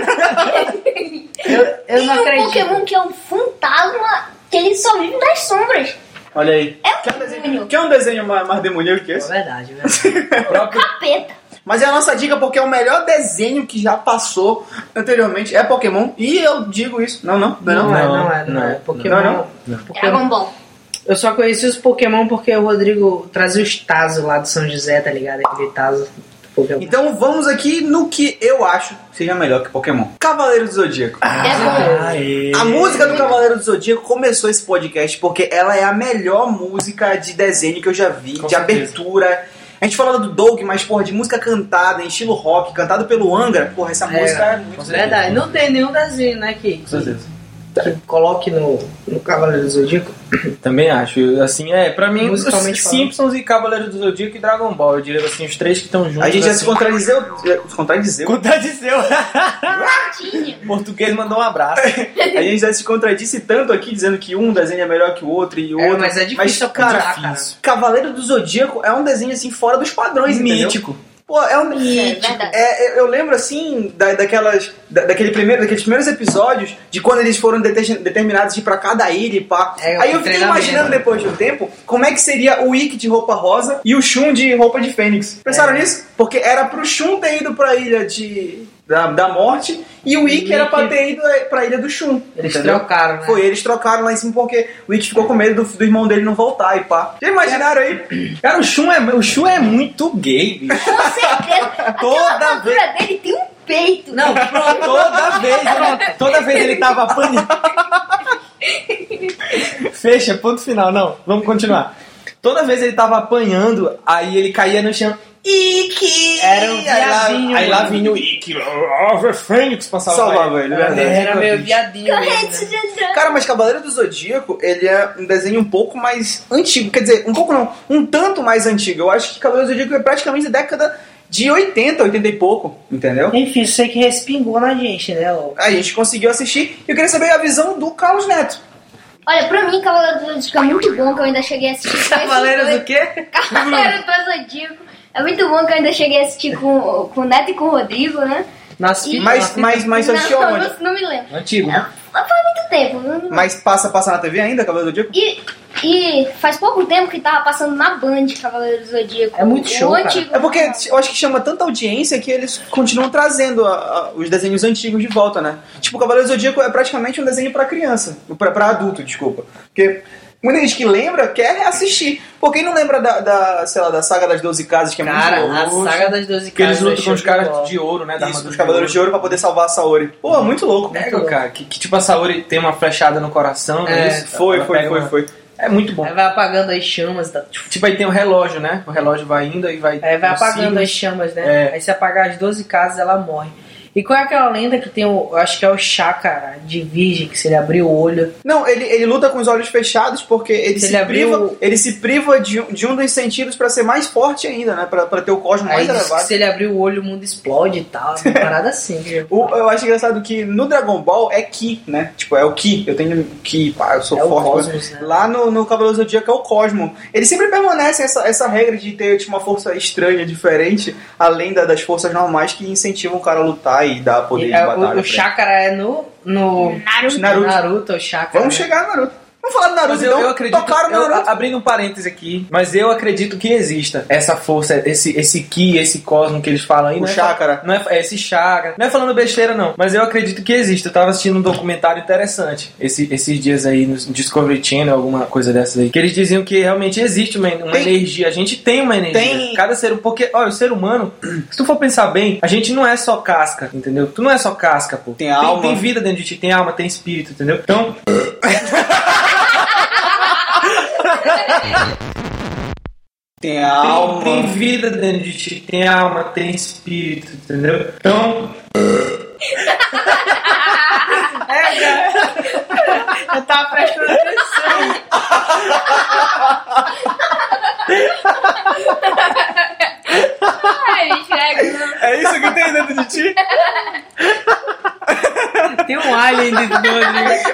Eu não Tem um acredito. Pokémon que é um fantasma que ele só vive nas sombras. Olha aí. É um demônio. Quer um desenho mais demoníaco que É esse? verdade, velho. Capeta. Mas é a nossa dica porque é o melhor desenho que já passou anteriormente. É Pokémon. E eu digo isso. Não é. Pokémon. Dragon Ball. Eu só conheci os Pokémon porque o Rodrigo trazia os Tazo lá do São José, tá ligado? Aquele Tazo do Pokémon. Então vamos aqui no que eu acho seja melhor que Pokémon. Cavaleiro do Zodíaco. É bom. A música do Cavaleiro do Zodíaco começou esse podcast porque ela é a melhor música de desenho que eu já vi, de abertura. A gente falava do Doug, mas, porra, de música cantada, em estilo rock, cantado pelo Angra, porra, essa música é muito Verdade. Não tem nenhum desenho, né, que coloque no Cavaleiro do Zodíaco. Também acho. Assim, pra mim, Musicalmente falando. Simpsons e Cavaleiro do Zodíaco e Dragon Ball. Eu diria assim, os três que estão juntos. A gente já assim. se contradizeu. Contradizeu. Tinha. Português mandou um abraço. A gente já se contradisse tanto aqui, dizendo que um desenho é melhor que o outro e o outro. Mas é difícil cara, cara. Cavaleiro do Zodíaco é um desenho, assim, fora dos padrões, Mítico. entendeu? Pô, é um verdade. eu lembro, assim, daqueles primeiros episódios, de quando eles foram determinados de ir pra cada ilha e pá. Aí eu fiquei imaginando, depois de um tempo, como é que seria o Ikki de roupa rosa e o Shun de roupa de Fênix. Pensaram nisso? Porque era pro Shun ter ido pra ilha da morte e o Ikki era pra ter ido pra ilha do Shun. Eles entendeu? trocaram, né? Foi, eles trocaram lá em cima porque o Ikki ficou com medo do irmão dele não voltar e pá. Já imaginaram aí? Cara, o Shun é muito gay, bicho. Com certeza. Aquela armadura dele tem um peito. Não, pronto. Toda vez ele tava apanhando. Fecha, ponto final. Não, vamos continuar. Toda vez ele tava apanhando, aí ele caía no chão. Ike! Era um viadinho. Aí lá vinha o Ike. Ave Fênix pra Salvava ele, verdade. Era meio viadinho mesmo, né? Cara, mas Cavaleiro do Zodíaco, ele é um desenho um pouco mais antigo. Quer dizer, um pouco não, um tanto mais antigo. Eu acho que Cavaleiro do Zodíaco é praticamente da década de 80 e pouco, entendeu? Enfim, isso aí que respingou na gente, né? Aí a gente conseguiu assistir. E eu queria saber a visão do Carlos Neto. Olha, pra mim, Cavaleiro do Zodíaco é muito bom, que eu ainda cheguei a assistir. Cavaleiros do quê? Cavaleiro do Zodíaco. É muito bom que eu ainda cheguei a assistir com o Neto e com o Rodrigo, né? Nas E- Mas você assistiu aonde? Não me lembro. Antigo, né? Faz muito tempo. Mas passa na TV ainda, Cavaleiro do Zodíaco? E faz pouco tempo que tava passando na Band Cavaleiro do Zodíaco. É muito show, O cara. antigo. É porque eu acho que chama tanta audiência que eles continuam trazendo os desenhos antigos de volta, né? Tipo, o Cavaleiro do Zodíaco é praticamente um desenho pra criança. Pra adulto, desculpa. Porque muita gente que lembra quer reassistir. Por quem não lembra sei lá, da Saga das 12 Casas, que é Cara, muito a louco. saga das 12 Que eles casas. lutam com os caras de de ouro, né? Da Isso, armadura os Cavaleiros de Ouro pra poder salvar a Saori. Pô, muito louco. Pega, cara. Que tipo a Saori tem uma flechada no coração. É, isso? Foi. É muito bom. Aí vai apagando as chamas. Tipo, aí tem o relógio, né? O relógio vai indo e vai... Aí vai os apagando signos. as chamas, né? É. Aí se apagar as 12 casas, ela morre. E qual é aquela lenda que tem o... Acho que é o chakra de virgem, que se ele abrir o olho... Não, ele luta com os olhos fechados porque ele Se se ele priva, abriu- ele se priva de um dos sentidos pra ser mais forte ainda, né? Pra ter o cosmo Aí mais diz que elevado. se ele abrir o olho, o mundo explode e tal. Uma parada assim. Eu acho engraçado que no Dragon Ball é Ki, né? Tipo, é o Ki. Eu tenho Ki, pá, eu sou É o forte. cosmos, né? Lá no Cavaleiro do Zodíaco é o Cosmo. Eles sempre permanecem essa regra de ter tipo, uma força estranha, diferente, além das forças normais que incentivam o cara a lutar e dar poder de batalha. O chakra é no Naruto, o chakra. Vamos chegar no Naruto. Vamos falar do Naruto, Mas então. eu acredito, Tocaram no Naruto. abrindo um parêntese aqui, mas eu acredito que exista essa força, esse ki, esse cosmo que eles falam aí. O não chakra. Não é esse chakra. Não é falando besteira, não. Mas eu acredito que exista. Eu tava assistindo um documentário interessante esses dias aí no Discovery Channel, alguma coisa dessas aí. Que eles diziam que realmente existe uma energia. A gente tem uma energia. Tem. Cada ser humano. Porque, olha, o ser humano, se tu for pensar bem, a gente não é só casca, entendeu? Tu não é só casca, pô. Tem alma. Tem vida dentro de ti, tem alma, tem espírito, entendeu? Então. Tem a alma. Tem vida dentro de ti, tem alma, tem espírito, entendeu? Então. Eu tava prestando atenção. Ai, gente, É isso que tem dentro de ti? Tem um alien dentro do Rodrigo.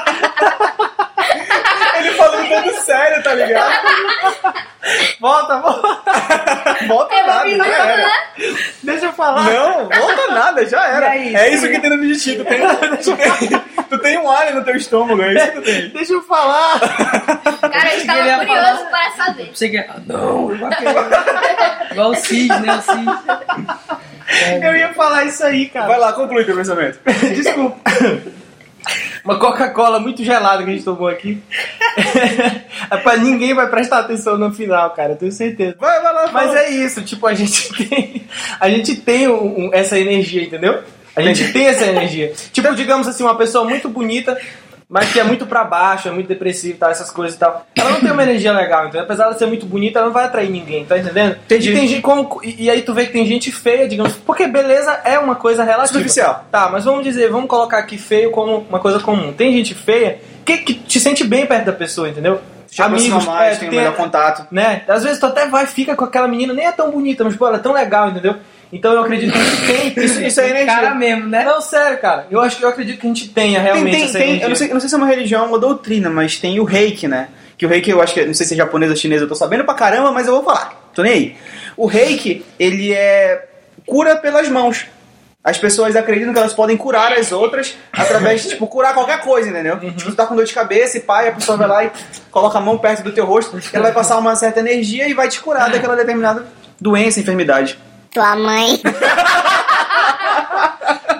Ele falando todo sério, tá ligado? Volta. Volta nada, já era. Deixa eu falar. Não, volta nada, já era. E aí, É isso que tem dentro de ti. Tu tem um alien no teu estômago, é isso que tu tem. Deixa eu falar. Cara, a gente Ele ia tava curioso para saber. Você quer... Não, igual o Cid, né? O Cid. Eu ia falar isso aí, cara. Vai lá, conclui teu pensamento. Desculpa. Uma Coca-Cola muito gelada que a gente tomou aqui. Rapaz, ninguém vai prestar atenção no final, cara, eu tenho certeza. Vai lá. Mas é isso, tipo, a gente tem essa energia, entendeu? A gente tem essa energia. Tipo, digamos assim, uma pessoa muito bonita, mas que é muito pra baixo, é muito depressiva e tal, essas coisas e tal. Ela não tem uma energia legal, entendeu? Apesar de ser muito bonita, ela não vai atrair ninguém, tá entendendo? Entendi. E tem gente e aí tu vê que tem gente feia, digamos, porque beleza é uma coisa relativa. Superficial. Tá, mas vamos colocar aqui feio como uma coisa comum. Tem gente feia que te sente bem perto da pessoa, entendeu? Te aproxima mais, tem o melhor contato. Né? Às vezes tu até fica com aquela menina, nem é tão bonita, mas pô, ela é tão legal, entendeu? Então eu acredito que a gente tem isso é energia. Cara mesmo, né? Não, sério, cara. Eu acredito que a gente tenha realmente essa energia. Eu não sei se é uma religião ou uma doutrina, mas tem o reiki, né? Que o reiki, eu acho que, não sei se é japonês ou chinês, eu tô sabendo pra caramba, mas eu vou falar. Tô nem aí. O reiki, ele é cura pelas mãos. As pessoas acreditam que elas podem curar as outras através de, tipo, curar qualquer coisa, entendeu? Tipo, tu tá com dor de cabeça e pá, e a pessoa vai lá e coloca a mão perto do teu rosto, ela vai passar uma certa energia e vai te curar daquela determinada doença, enfermidade. Tua mãe.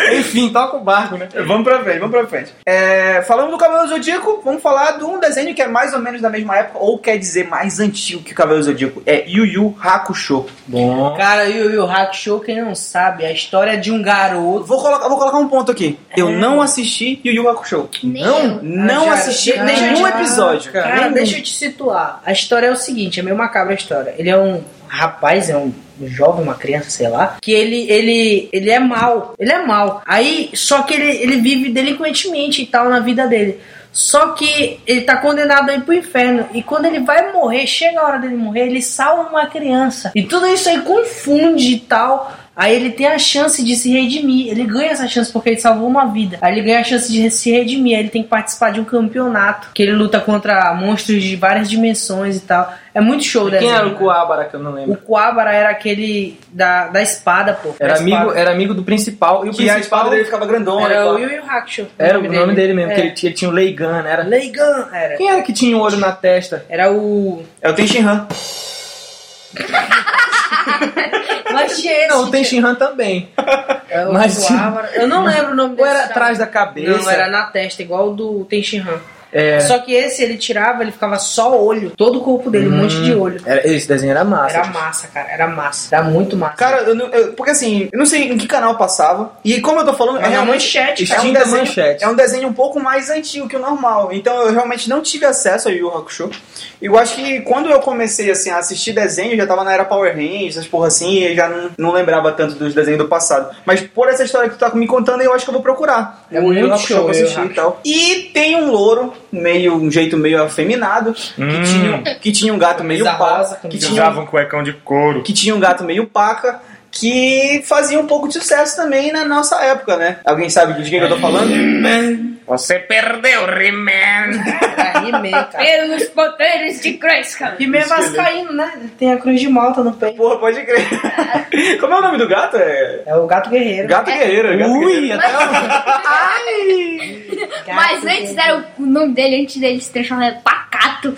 Enfim, toca o barco, né? Vamos pra frente. Falando do Cavaleiro Zodíaco, vamos falar de um desenho que é mais ou menos da mesma época, ou quer dizer mais antigo que o Cavaleiro Zodíaco. É Yu Yu Hakusho. Bom. Cara, Yu Yu Hakusho, quem não sabe, a história de um garoto... Vou colocar um ponto aqui. Eu não assisti Yu Yu Hakusho. Não assisti nenhum episódio. Cara, deixa eu te situar. A história é o seguinte, é meio macabra a história. Ele é um rapaz, é um jovem, uma criança, sei lá, que ele é mau. Ele é mau. Aí, só que ele vive delinquentemente e tal na vida dele. Só que ele tá condenado a ir pro inferno. E quando ele vai morrer, chega a hora dele morrer, ele salva uma criança. E tudo isso aí confunde e tal. Aí ele tem a chance de se redimir. Ele ganha essa chance porque ele salvou uma vida. Aí ele ganha a chance de se redimir. Aí ele tem que participar de um campeonato que ele luta contra monstros de várias dimensões e tal. É muito show dessa. Quem era o Kuwabara, que eu não lembro? O Kuwabara era aquele da espada, pô. Era amigo do principal. E o principal a espada dele ficava grandona. Era o Yu Yu Hakusho. Era o nome dele mesmo, que ele tinha o Leigan, né? Leigan, era. Quem era que tinha um olho na testa? Era o... É o Tenshinhan. Mas tinha esse. Não, o Tenshinhan também. Mas eu não lembro o nome dele. Ou era atrás da cabeça? Não, era na testa, igual o do Tenshinhan. É. Só que esse ele tirava, ele ficava só olho. Todo o corpo dele, um monte de olho. Esse desenho era massa. Era massa, cara. Era massa. Era muito massa. Cara, porque assim, eu não sei em que canal passava. E como eu tô falando, é realmente Manchete. É um desenho um pouco mais antigo que o normal. Então eu realmente não tive acesso a Yu Yu Hakusho. Eu acho que quando eu comecei assim, a assistir desenho, eu já tava na era Power Rangers, essas porra assim, e eu já não lembrava tanto dos desenhos do passado. Mas por essa história que tu tá me contando, eu acho que eu vou procurar. É muito show pra assistir e tal. E tem um louro, um jeito meio afeminado, que tinha um gato meio paca, que usava um cuecão de couro, que tinha um gato meio paca, que fazia um pouco de sucesso também na nossa época, né? Alguém sabe de quem eu tô falando? Você perdeu, He-Man. Era He-Man, cara. Pelos poderes de Grayskull. He-Man é vascaíno, né? Tem a cruz de Malta no peito. Porra, pode crer. Como é o nome do gato? É o Gato Guerreiro. Gato Guerreiro. Ui, até Ai! Mas antes era o nome dele, antes dele se transformar em Pacato.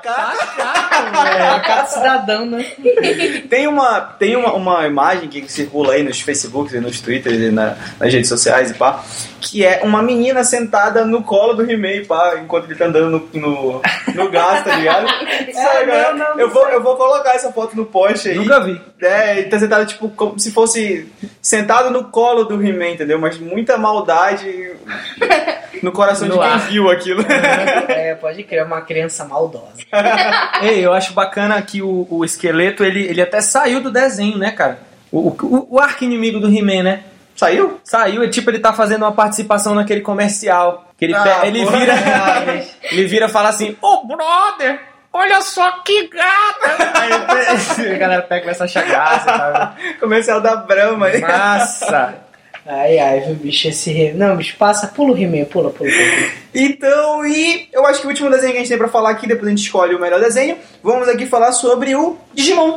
Pacato cidadão, né? Tem uma imagem que circula aí nos Facebooks e nos Twitters e nas redes sociais e pá, que é uma menina sentada no colo do He-Man, pá, enquanto ele tá andando no gás, tá ligado? Eu vou colocar essa foto no post aí. Nunca vi. Ele tá sentado tipo como se fosse sentado no colo do He-Man, entendeu? Mas muita maldade no coração de quem viu aquilo. Pode crer, uma criança maldosa. Ei, eu acho bacana que o esqueleto, ele até saiu do desenho, né, cara? O arqui-inimigo do He-Man, né? Saiu? Saiu, ele tá fazendo uma participação naquele comercial. Que ele vira e fala assim, brother, olha só que gata! Aí a galera pega e começa a achar graça, tá? Comercial da Brahma aí. Massa! Ai, viu, bicho, Não, bicho, pula o He-Man, pula. Então, e eu acho que o último desenho que a gente tem pra falar aqui, depois a gente escolhe o melhor desenho, vamos aqui falar sobre o Digimon.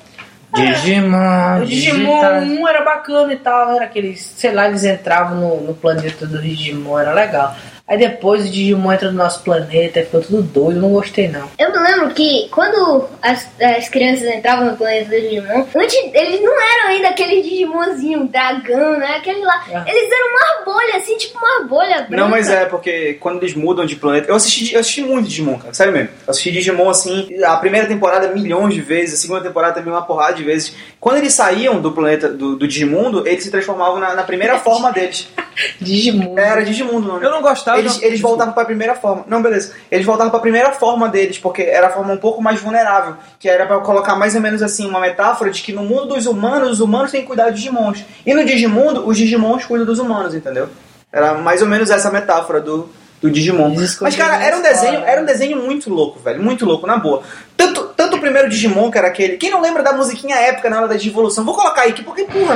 O Digimon 1 era bacana e tal, era aqueles, sei lá, eles entravam no planeta do Digimon, era legal. Aí depois o Digimon entra no nosso planeta e ficou tudo doido, não gostei não. Eu me lembro que quando as crianças entravam no planeta do Digimon, antes eles não eram ainda aquele Digimonzinho, dragão, né? Aquele lá. Eles eram uma bolha, assim, tipo uma bolha branca. Não, mas porque quando eles mudam de planeta... Eu assisti muito Digimon, cara, sério mesmo. Eu assisti Digimon, assim, a primeira temporada milhões de vezes, a segunda temporada também uma porrada de vezes. Quando eles saíam do planeta do Digimundo, eles se transformavam na primeira forma deles. Digimundo. Era Digimundo o nome. Eu não gostava. Eles voltavam pra primeira forma. Não, beleza. Eles voltavam pra primeira forma deles, porque era a forma um pouco mais vulnerável. Que era pra colocar mais ou menos assim, uma metáfora de que no mundo dos humanos, os humanos têm que cuidar dos Digimons. E no Digimundo, os Digimons cuidam dos humanos, entendeu? Era mais ou menos essa metáfora do Digimon. Mas, cara, era um desenho muito louco, velho. Muito louco, na boa. Tanto o primeiro Digimon, que era aquele... Quem não lembra da musiquinha épica na hora da Digivolução? Vou colocar aí aqui, porque, porra...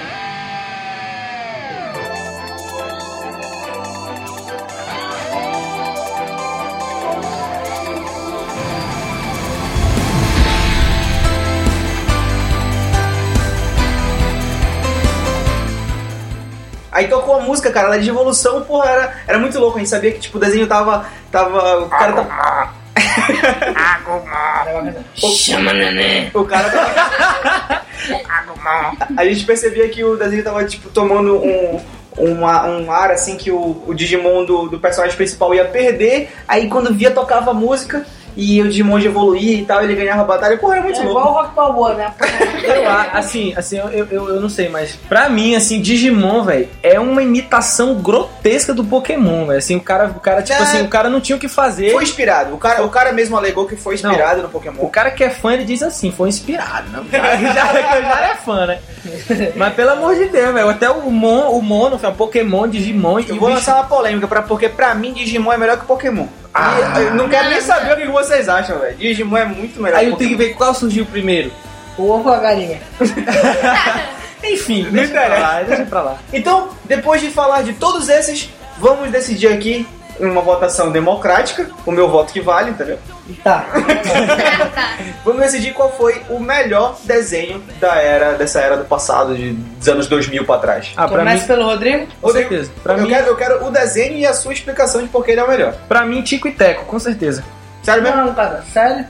Aí tocou a música, cara, da Digivolução, porra, era muito louco. A gente sabia que, tipo, o desenho tava o cara tava... Chama neném. O cara tava... A gente percebia que o desenho tava, tipo, tomando um ar assim que o Digimon do personagem principal ia perder, aí quando via tocava a música e o Digimon ia evoluir e tal, ele ganhava a batalha. Porra, é muito louco. Igual o Rock Balboa, né? Eu não sei, mas pra mim, assim, Digimon, velho, é uma imitação grotesca do Pokémon, velho. Assim, o cara tipo assim, o cara não tinha o que fazer. Foi inspirado. O cara mesmo alegou que foi inspirado no Pokémon. O cara que é fã, ele diz assim, foi inspirado, né? já é fã, né? Mas pelo amor de Deus, velho, até o Mono, o Pokémon, Digimon... Eu vou lançar uma polêmica, porque pra mim Digimon é melhor que Pokémon. Eu não quero nem saber o que vocês acham, velho. Digimon é muito melhor. Aí eu tenho que ver qual surgiu primeiro. O ovo ou a galinha? Enfim, deixa pra lá. Então, depois de falar de todos esses, vamos decidir aqui uma votação democrática, o meu voto que vale, entendeu? Tá. Vamos decidir qual foi o melhor desenho dessa era do passado, dos anos 2000 pra trás. Começa pelo Rodrigo? Com certeza. Eu quero o desenho e a sua explicação de por que ele é o melhor. Pra mim, Tico e Teco, com certeza. Sério mesmo? Não, cara, sério?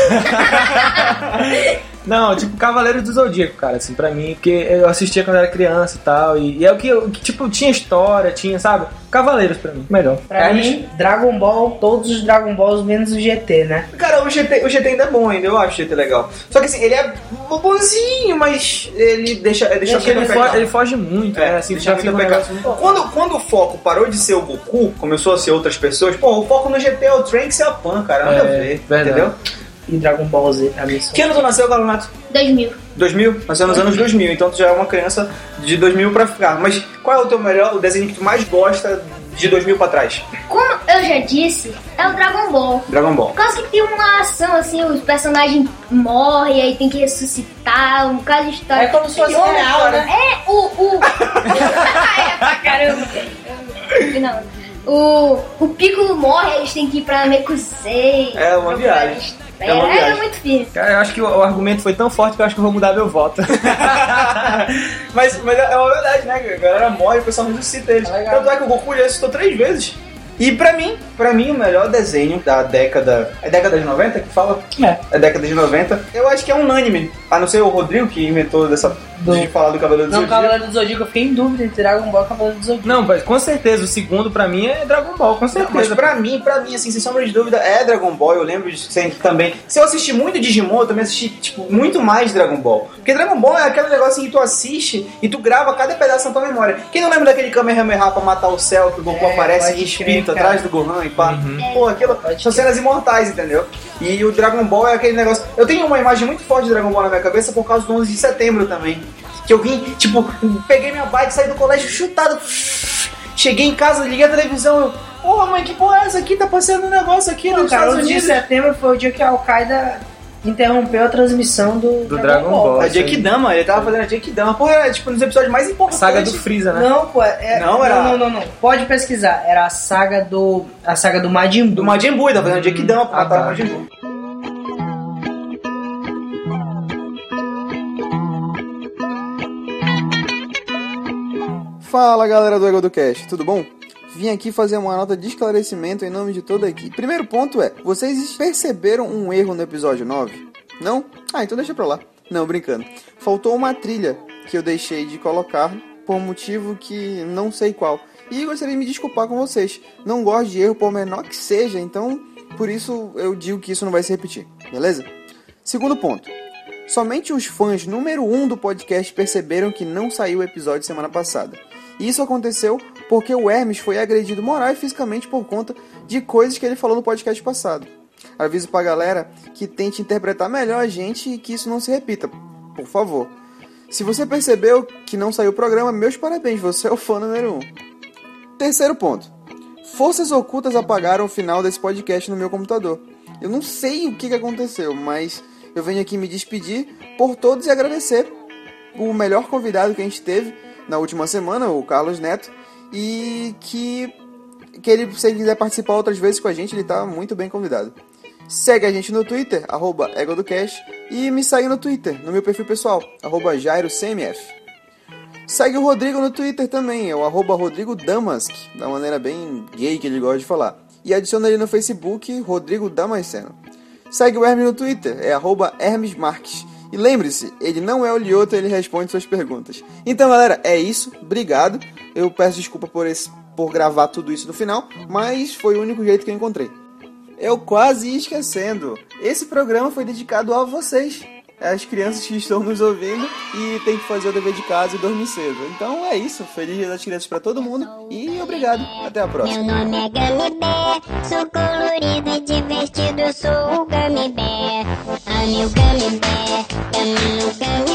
Não, tipo, Cavaleiros do Zodíaco, cara, assim, pra mim, porque eu assistia quando era criança e tal, e é o que tipo, tinha história, sabe? Cavaleiros pra mim, melhor. Pra mim, Dragon Ball, todos os Dragon Balls menos o GT, né? Cara, o GT ainda é bom ainda, eu acho o GT legal. Só que assim, ele é bonzinho, mas ele deixa ele foge muito, assim, deixa muito pecar. Quando o foco parou de ser o Goku, começou a ser outras pessoas, o foco no GT é o Trunks e a Pan, cara, nada a ver, verdade. Entendeu? E Dragon Ball Z, a missão. Que ano tu nasceu, Galonato? 2000. 2000? Nasceu nos anos 2000, então tu já é uma criança de 2000 pra ficar. Mas qual é o desenho que tu mais gosta de 2000 pra trás? Como eu já disse, é o Dragon Ball. Dragon Ball. Por causa que tem uma ação assim, os personagens morrem, aí tem que ressuscitar, um caso de história. É como se fosse real, né? É, é pra caramba. Não. O Piccolo morre, eles têm que ir pra Namekusei. É uma viagem. É muito firme. Cara, eu acho que o argumento foi tão forte que eu acho que eu vou mudar meu voto. mas é uma verdade, né? A galera morre e o pessoal ressuscita eles. Tanto é que o Goku já ressuscitou 3 vezes. E pra mim o melhor desenho da década... É década de 90 que fala? É década de 90. Eu acho que é unânime. A não ser o Rodrigo que inventou de falar do Cavaleiro do Zodíaco. Não, Cavaleiro do Zodíaco, eu fiquei em dúvida entre Dragon Ball e Cavaleiro do Zodíaco. Não, mas com certeza, o segundo pra mim é Dragon Ball, com certeza. Mas pra mim, assim, sem sombra de dúvida, é Dragon Ball. Eu lembro de sempre também. Se eu assisti muito Digimon, eu também assisti, tipo, muito mais Dragon Ball. Porque Dragon Ball é aquele negócio que tu assiste e tu grava cada pedaço na tua memória. Quem não lembra daquele Kamehameha pra matar o céu, que o Goku aparece em espírito atrás do Gohan e pá? Pô, aquilo são cenas imortais, entendeu? E o Dragon Ball é aquele negócio... Eu tenho uma imagem muito forte de Dragon Ball na minha cabeça por causa do 11 de setembro também. Que eu vim, tipo, peguei minha bike, saí do colégio chutado, cheguei em casa, liguei a televisão, eu, porra mãe, que porra é essa aqui? Tá passando um negócio aqui nos Estados Unidos. 11 de setembro foi o dia que a Al-Qaeda interrompeu a transmissão do Dragon Ball. A Genkidama, ele tava fazendo a Genkidama. Porra, era tipo nos episódios mais importantes. Saga do Freeza, né? Não, pô, não. Pode pesquisar. Era a saga do Majin Buu. Do Majin Buu, ele tava fazendo a Genkidama pra matar o Majin Buu. Fala galera do Ego do Cast, tudo bom? Vim aqui fazer uma nota de esclarecimento em nome de toda a equipe. Primeiro ponto é, vocês perceberam um erro no episódio 9? Não? Ah, então deixa pra lá. Não, brincando. Faltou uma trilha que eu deixei de colocar por um motivo que não sei qual. E gostaria de me desculpar com vocês. Não gosto de erro por menor que seja, então por isso eu digo que isso não vai se repetir, beleza? Segundo ponto. Somente os fãs número 1 do podcast perceberam que não saiu o episódio semana passada. E isso aconteceu porque o Hermes foi agredido moral e fisicamente por conta de coisas que ele falou no podcast passado. Aviso pra galera que tente interpretar melhor a gente e que isso não se repita, por favor. Se você percebeu que não saiu o programa, meus parabéns, você é o fã número 1. Terceiro ponto. Forças ocultas apagaram o final desse podcast no meu computador. Eu não sei o que aconteceu, mas eu venho aqui me despedir por todos e agradecer o melhor convidado que a gente teve na última semana, o Carlos Neto, e que ele, se ele quiser participar outras vezes com a gente, ele tá muito bem convidado. Segue a gente no Twitter, @EgoDoCast, e me segue no Twitter, no meu perfil pessoal, @JairoCMF. Segue o Rodrigo no Twitter também, é o @RodrigoDamask, da maneira bem gay que ele gosta de falar. E adiciona ele no Facebook, Rodrigo Damasceno. Segue o Hermes no Twitter, é @HermesMarques. E lembre-se, ele não é o Lioto, ele responde suas perguntas. Então galera, é isso, obrigado. Eu peço desculpa por gravar tudo isso no final, mas foi o único jeito que eu encontrei. Eu quase ia esquecendo. Esse programa foi dedicado a vocês, as crianças que estão nos ouvindo e tem que fazer o dever de casa e dormir cedo. Então é isso. Feliz Dia das Crianças pra todo mundo e obrigado. Até a próxima. Meu nome é Gummy Bear, sou colorido e divertido, sou o Gummy Bear. I'm your Gummy Bear, Gummy